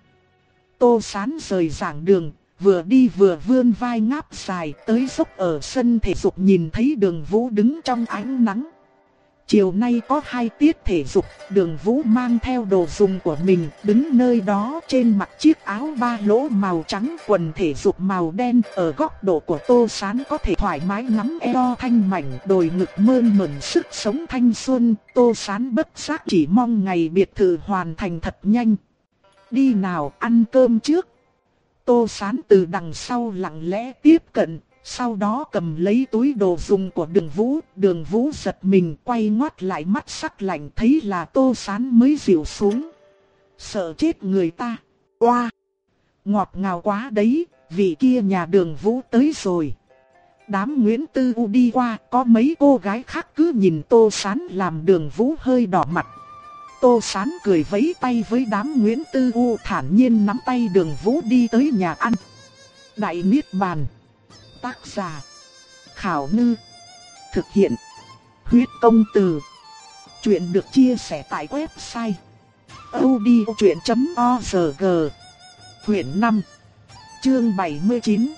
Tô Sán rời giảng đường, vừa đi vừa vươn vai ngáp dài tới dốc ở sân thể dục nhìn thấy Đường Vũ đứng trong ánh nắng. Chiều nay có hai tiết thể dục, Đường Vũ mang theo đồ dùng của mình, đứng nơi đó trên mặc chiếc áo ba lỗ màu trắng, quần thể dục màu đen. Ở góc độ của Tô Sán có thể thoải mái ngắm eo thanh mảnh, đồi ngực mơn mởn sức sống thanh xuân. Tô Sán bất giác chỉ mong ngày biệt thự hoàn thành thật nhanh. Đi nào, ăn cơm trước. Tô Sán từ đằng sau lặng lẽ tiếp cận, sau đó cầm lấy túi đồ dùng của Đường Vũ. Đường Vũ giật mình quay ngoắt lại, mắt sắc lạnh, thấy là Tô Sán mới dịu xuống. Sợ chết người ta. Oa! Ngọt ngào quá đấy, vị kia nhà Đường Vũ tới rồi. Đám Nguyễn Tư U đi qua, có mấy cô gái khác cứ nhìn Tô Sán làm Đường Vũ hơi đỏ mặt. Tô Sán cười vẫy tay với đám Nguyễn Tư U, thản nhiên nắm tay Đường Vũ đi tới nhà ăn. Đại Niết Bàn. Tác giả Khảo Ngư. Thực hiện Huyết Công Từ. Chuyện được chia sẻ tại website audiochuyện chấm org. Quyển năm, chương bảy mươi chín.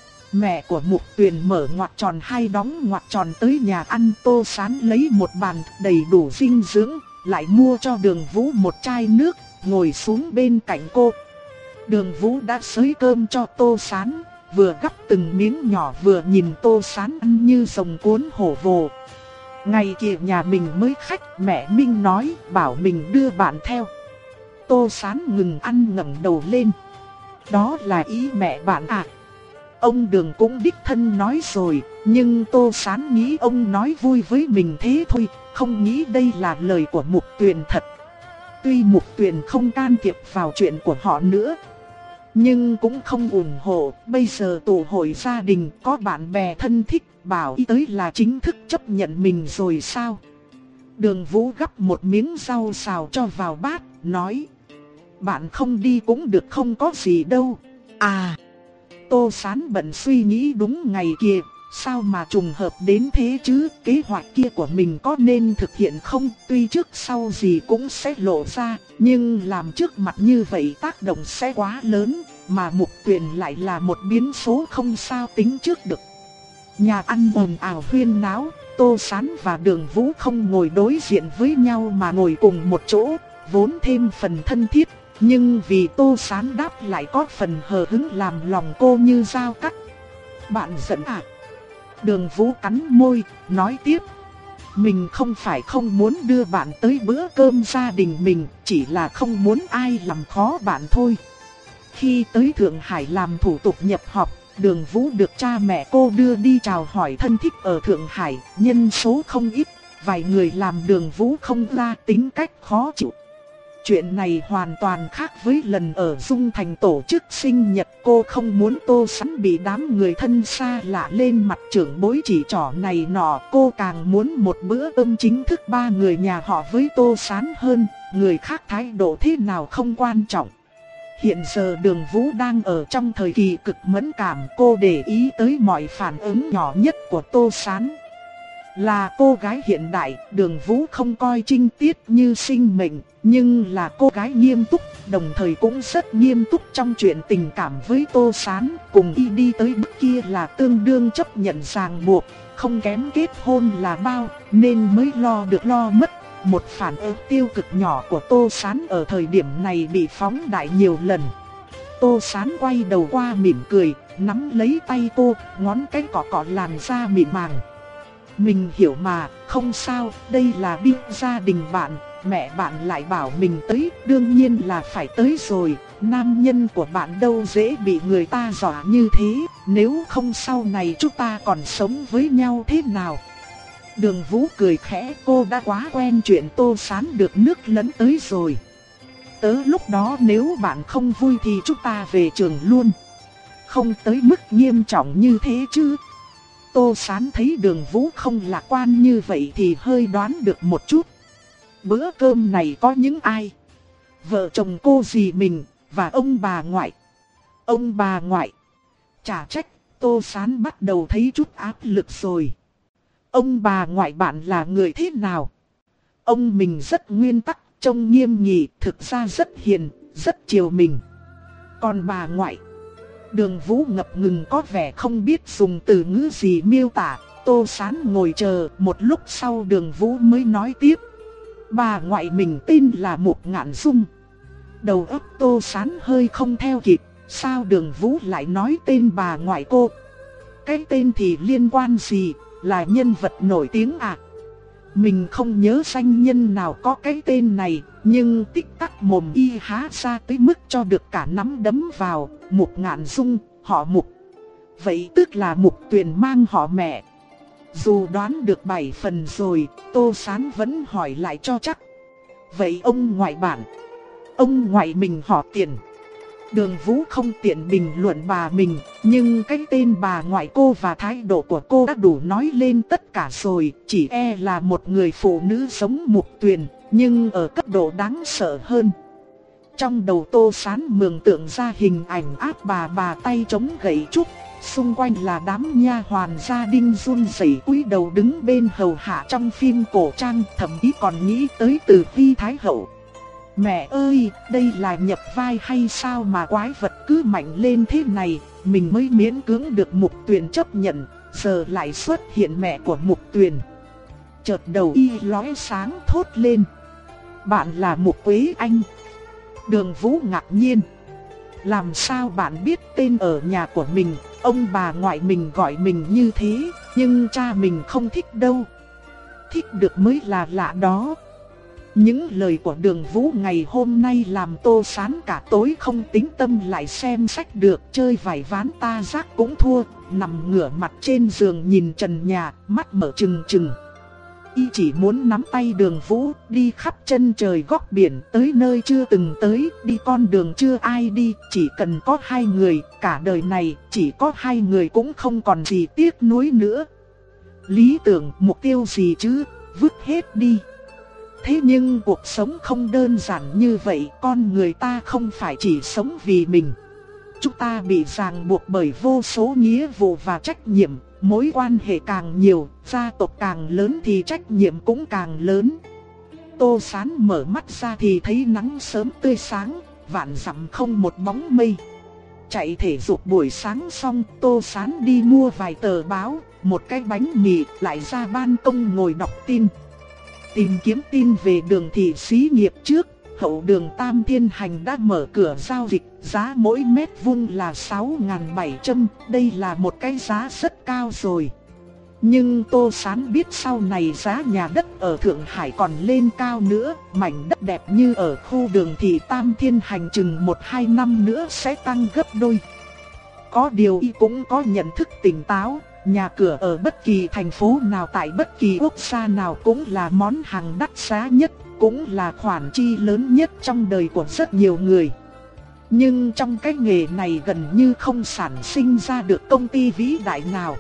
Mẹ của Mục Tuyền mở ngoặc tròn hai đóng ngoặc tròn tới nhà ăn. Tô Sán lấy một bàn đầy đủ dinh dưỡng, lại mua cho Đường Vũ một chai nước, ngồi xuống bên cạnh cô. Đường Vũ đã xới cơm cho Tô Sán, vừa gắp từng miếng nhỏ vừa nhìn Tô Sán ăn như rồng cuốn hổ vồ. Ngày kia nhà mình mới khách, mẹ Minh nói bảo mình đưa bạn theo. Tô Sán ngừng ăn ngẩng đầu lên. Đó là ý mẹ bạn à? Ông Đường cũng đích thân nói rồi, nhưng Tô Sán nghĩ ông nói vui với mình thế thôi, không nghĩ đây là lời của Mục Tuyền thật. Tuy Mục Tuyền không can thiệp vào chuyện của họ nữa, nhưng cũng không ủng hộ. Bây giờ tụ hội gia đình có bạn bè thân thích, bảo ý tới là chính thức chấp nhận mình rồi sao? Đường Vũ gắp một miếng rau xào cho vào bát, nói: bạn không đi cũng được, không có gì đâu. À, Tô Sán bận suy nghĩ, đúng ngày kia, sao mà trùng hợp đến thế chứ? Kế hoạch kia của mình có nên thực hiện không? Tuy trước sau gì cũng sẽ lộ ra, nhưng làm trước mặt như vậy tác động sẽ quá lớn, mà Mục Tuyền lại là một biến số không sao tính trước được. Nhà ăn ồn ào huyên náo, Tô Sán và Đường Vũ không ngồi đối diện với nhau mà ngồi cùng một chỗ, vốn thêm phần thân thiết. Nhưng vì Tô Sán đáp lại có phần hờ hững làm lòng cô như dao cắt. Bạn giận à? Đường Vũ cắn môi, nói tiếp: mình không phải không muốn đưa bạn tới bữa cơm gia đình mình, chỉ là không muốn ai làm khó bạn thôi. Khi tới Thượng Hải làm thủ tục nhập học, Đường Vũ được cha mẹ cô đưa đi chào hỏi thân thích ở Thượng Hải, nhân số không ít, vài người làm Đường Vũ không ra, tính cách khó chịu. Chuyện này hoàn toàn khác với lần ở Dung Thành tổ chức sinh nhật. Cô không muốn Tô Sán bị đám người thân xa lạ lên mặt trưởng bối chỉ trỏ này nọ. Cô càng muốn một bữa cơm chính thức ba người nhà họ với Tô Sán hơn. Người khác thái độ thế nào không quan trọng. Hiện giờ Đường Vũ đang ở trong thời kỳ cực mẫn cảm. Cô để ý tới mọi phản ứng nhỏ nhất của Tô Sán. Là cô gái hiện đại, Đường Vũ không coi trinh tiết như sinh mệnh, nhưng là cô gái nghiêm túc, đồng thời cũng rất nghiêm túc trong chuyện tình cảm với Tô Sán. Cùng y đi tới bước kia là tương đương chấp nhận ràng buộc, không kém kết hôn là bao, nên mới lo được lo mất. Một phản ứng tiêu cực nhỏ của Tô Sán ở thời điểm này bị phóng đại nhiều lần. Tô Sán quay đầu qua mỉm cười, nắm lấy tay cô, ngón cái cọ cọ làn da mịn màng. Mình hiểu mà, không sao, đây là bia gia đình bạn, mẹ bạn lại bảo mình tới, đương nhiên là phải tới rồi. Nam nhân của bạn đâu dễ bị người ta dọa như thế, nếu không sau này chúng ta còn sống với nhau thế nào? Đường Vũ cười khẽ, cô đã quá quen chuyện Tô Sán được nước lấn tới rồi. Tới lúc đó nếu bạn không vui thì chúng ta về trường luôn. Không tới mức nghiêm trọng như thế chứ. Tô Sán thấy Đường Vũ không lạc quan như vậy thì hơi đoán được một chút. Bữa cơm này có những ai? Vợ chồng cô dì mình và ông bà ngoại. Ông bà ngoại. Chả trách, Tô Sán bắt đầu thấy chút áp lực rồi. Ông bà ngoại bạn là người thế nào? Ông mình rất nguyên tắc, trông nghiêm nghị, thực ra rất hiền, rất chiều mình. Còn bà ngoại? Đường Vũ ngập ngừng có vẻ không biết dùng từ ngữ gì miêu tả. Tô Sán ngồi chờ, một lúc sau Đường Vũ mới nói tiếp. Bà ngoại mình tên là Mục Ngạn Dung. Đầu óc Tô Sán hơi không theo kịp, sao Đường Vũ lại nói tên bà ngoại cô? Cái tên thì liên quan gì, là nhân vật nổi tiếng à? Mình không nhớ danh nhân nào có cái tên này, nhưng tích tắc mồm y há ra tới mức cho được cả nắm đấm vào. Mục Ngạn Dung, họ Mục. Vậy tức là Mục Tuyền mang họ mẹ. Dù đoán được bảy phần rồi, Tô Sán vẫn hỏi lại cho chắc. Vậy ông ngoại bạn? Ông ngoại mình họ Tiền. Đường Vũ không tiện bình luận bà mình, nhưng cái tên bà ngoại cô và thái độ của cô đã đủ nói lên tất cả rồi. Chỉ e là một người phụ nữ giống Mục Tuyền, nhưng ở cấp độ đáng sợ hơn. Trong đầu Tô Sán mường tượng ra hình ảnh áp bà bà tay chống gậy trúc, xung quanh là đám nha hoàn gia đình run rẩy cúi đầu đứng bên hầu hạ trong phim cổ trang, thậm chí còn nghĩ tới Từ Phi Thái Hậu. Mẹ ơi, đây là nhập vai hay sao mà quái vật cứ mạnh lên thế này? Mình mới miễn cưỡng được Mục Tuyền chấp nhận, giờ lại xuất hiện mẹ của Mục Tuyền. Chợt đầu y lóe sáng thốt lên. Bạn là Mục Quế Anh. Đường Vũ ngạc nhiên. Làm sao bạn biết tên ở nhà của mình? Ông bà ngoại mình gọi mình như thế, nhưng cha mình không thích đâu. Thích được mới là lạ đó. Những lời của Đường Vũ ngày hôm nay làm Tô Sán cả tối không tính tâm lại xem sách được, chơi vài ván ta giác cũng thua, nằm ngửa mặt trên giường nhìn trần nhà, mắt mở trừng trừng. Y chỉ muốn nắm tay Đường Vũ, đi khắp chân trời góc biển, tới nơi chưa từng tới, đi con đường chưa ai đi, chỉ cần có hai người, cả đời này, chỉ có hai người cũng không còn gì tiếc nuối nữa. Lý tưởng, mục tiêu gì chứ, vứt hết đi. Thế nhưng cuộc sống không đơn giản như vậy, con người ta không phải chỉ sống vì mình. Chúng ta bị ràng buộc bởi vô số nghĩa vụ và trách nhiệm, mối quan hệ càng nhiều, gia tộc càng lớn thì trách nhiệm cũng càng lớn. Tô Sán mở mắt ra thì thấy nắng sớm tươi sáng, vạn dặm không một bóng mây. Chạy thể dục buổi sáng xong, Tô Sán đi mua vài tờ báo, một cái bánh mì, lại ra ban công ngồi đọc tin. Tìm kiếm tin về đường thị xí nghiệp trước, hậu đường Tam Thiên Hành đã mở cửa giao dịch, giá mỗi mét vuông là sáu nghìn bảy trăm, đây là một cái giá rất cao rồi. Nhưng Tô Sán biết sau này giá nhà đất ở Thượng Hải còn lên cao nữa, mảnh đất đẹp như ở khu đường thị Tam Thiên Hành chừng một hai năm nữa sẽ tăng gấp đôi. Có điều y cũng có nhận thức tỉnh táo. Nhà cửa ở bất kỳ thành phố nào tại bất kỳ quốc gia nào cũng là món hàng đắt giá nhất, cũng là khoản chi lớn nhất trong đời của rất nhiều người. Nhưng trong cái nghề này gần như không sản sinh ra được công ty vĩ đại nào.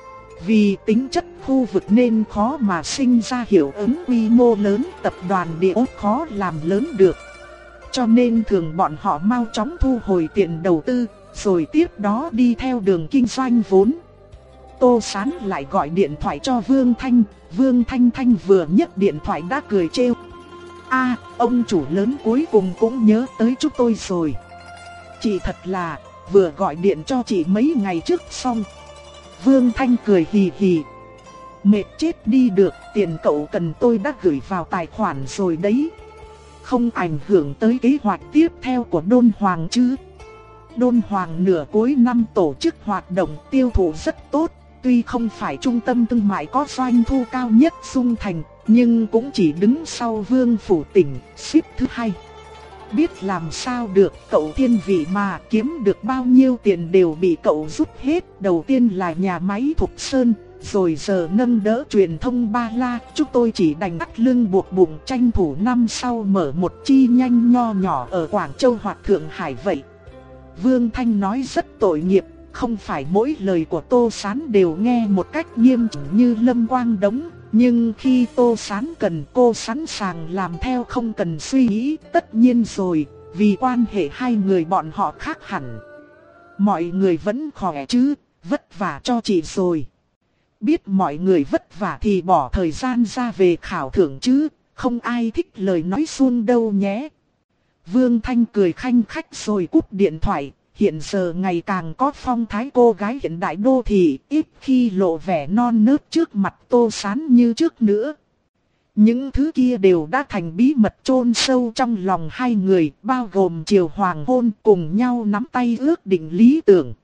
Vì tính chất khu vực nên khó mà sinh ra hiệu ứng quy mô lớn, tập đoàn địa ốc khó làm lớn được. Cho nên thường bọn họ mau chóng thu hồi tiền đầu tư, rồi tiếp đó đi theo đường kinh doanh vốn. Tô Sán lại gọi điện thoại cho Vương Thanh, Vương Thanh Thanh vừa nhấc điện thoại đã cười trêu. A, ông chủ lớn cuối cùng cũng nhớ tới chúng tôi rồi. Chị thật là, vừa gọi điện cho chị mấy ngày trước xong. Vương Thanh cười hì hì. Mệt chết đi được, tiền cậu cần tôi đã gửi vào tài khoản rồi đấy. Không ảnh hưởng tới kế hoạch tiếp theo của Đôn Hoàng chứ. Đôn Hoàng nửa cuối năm tổ chức hoạt động tiêu thụ rất tốt, tuy không phải trung tâm thương mại có doanh thu cao nhất Dung Thành, nhưng cũng chỉ đứng sau Vương Phủ tỉnh, xếp thứ hai. Biết làm sao được, cậu thiên vị mà kiếm được bao nhiêu tiền đều bị cậu rút hết. Đầu tiên là nhà máy Thục Sơn, rồi giờ nâng đỡ truyền thông Ba La. Chúng tôi chỉ đành cắt lưng buộc bụng tranh thủ năm sau mở một chi nhánh nho nhỏ ở Quảng Châu hoặc Thượng Hải vậy. Vương Thanh nói rất tội nghiệp, không phải mỗi lời của Tô Sán đều nghe một cách nghiêm chỉnh như Lâm Quang Đống. Nhưng khi Tô Sán cần, cô sẵn sàng làm theo không cần suy nghĩ. Tất nhiên rồi, vì quan hệ hai người bọn họ khác hẳn. Mọi người vẫn khỏe chứ, vất vả cho chị rồi. Biết mọi người vất vả thì bỏ thời gian ra về khảo thưởng chứ, không ai thích lời nói suông đâu nhé. Vương Thanh cười khanh khách rồi cúp điện thoại. Hiện giờ ngày càng có phong thái cô gái hiện đại đô thị, ít khi lộ vẻ non nớt trước mặt Tô Sán như trước nữa. Những thứ kia đều đã thành bí mật chôn sâu trong lòng hai người, bao gồm chiều hoàng hôn cùng nhau nắm tay ước định lý tưởng.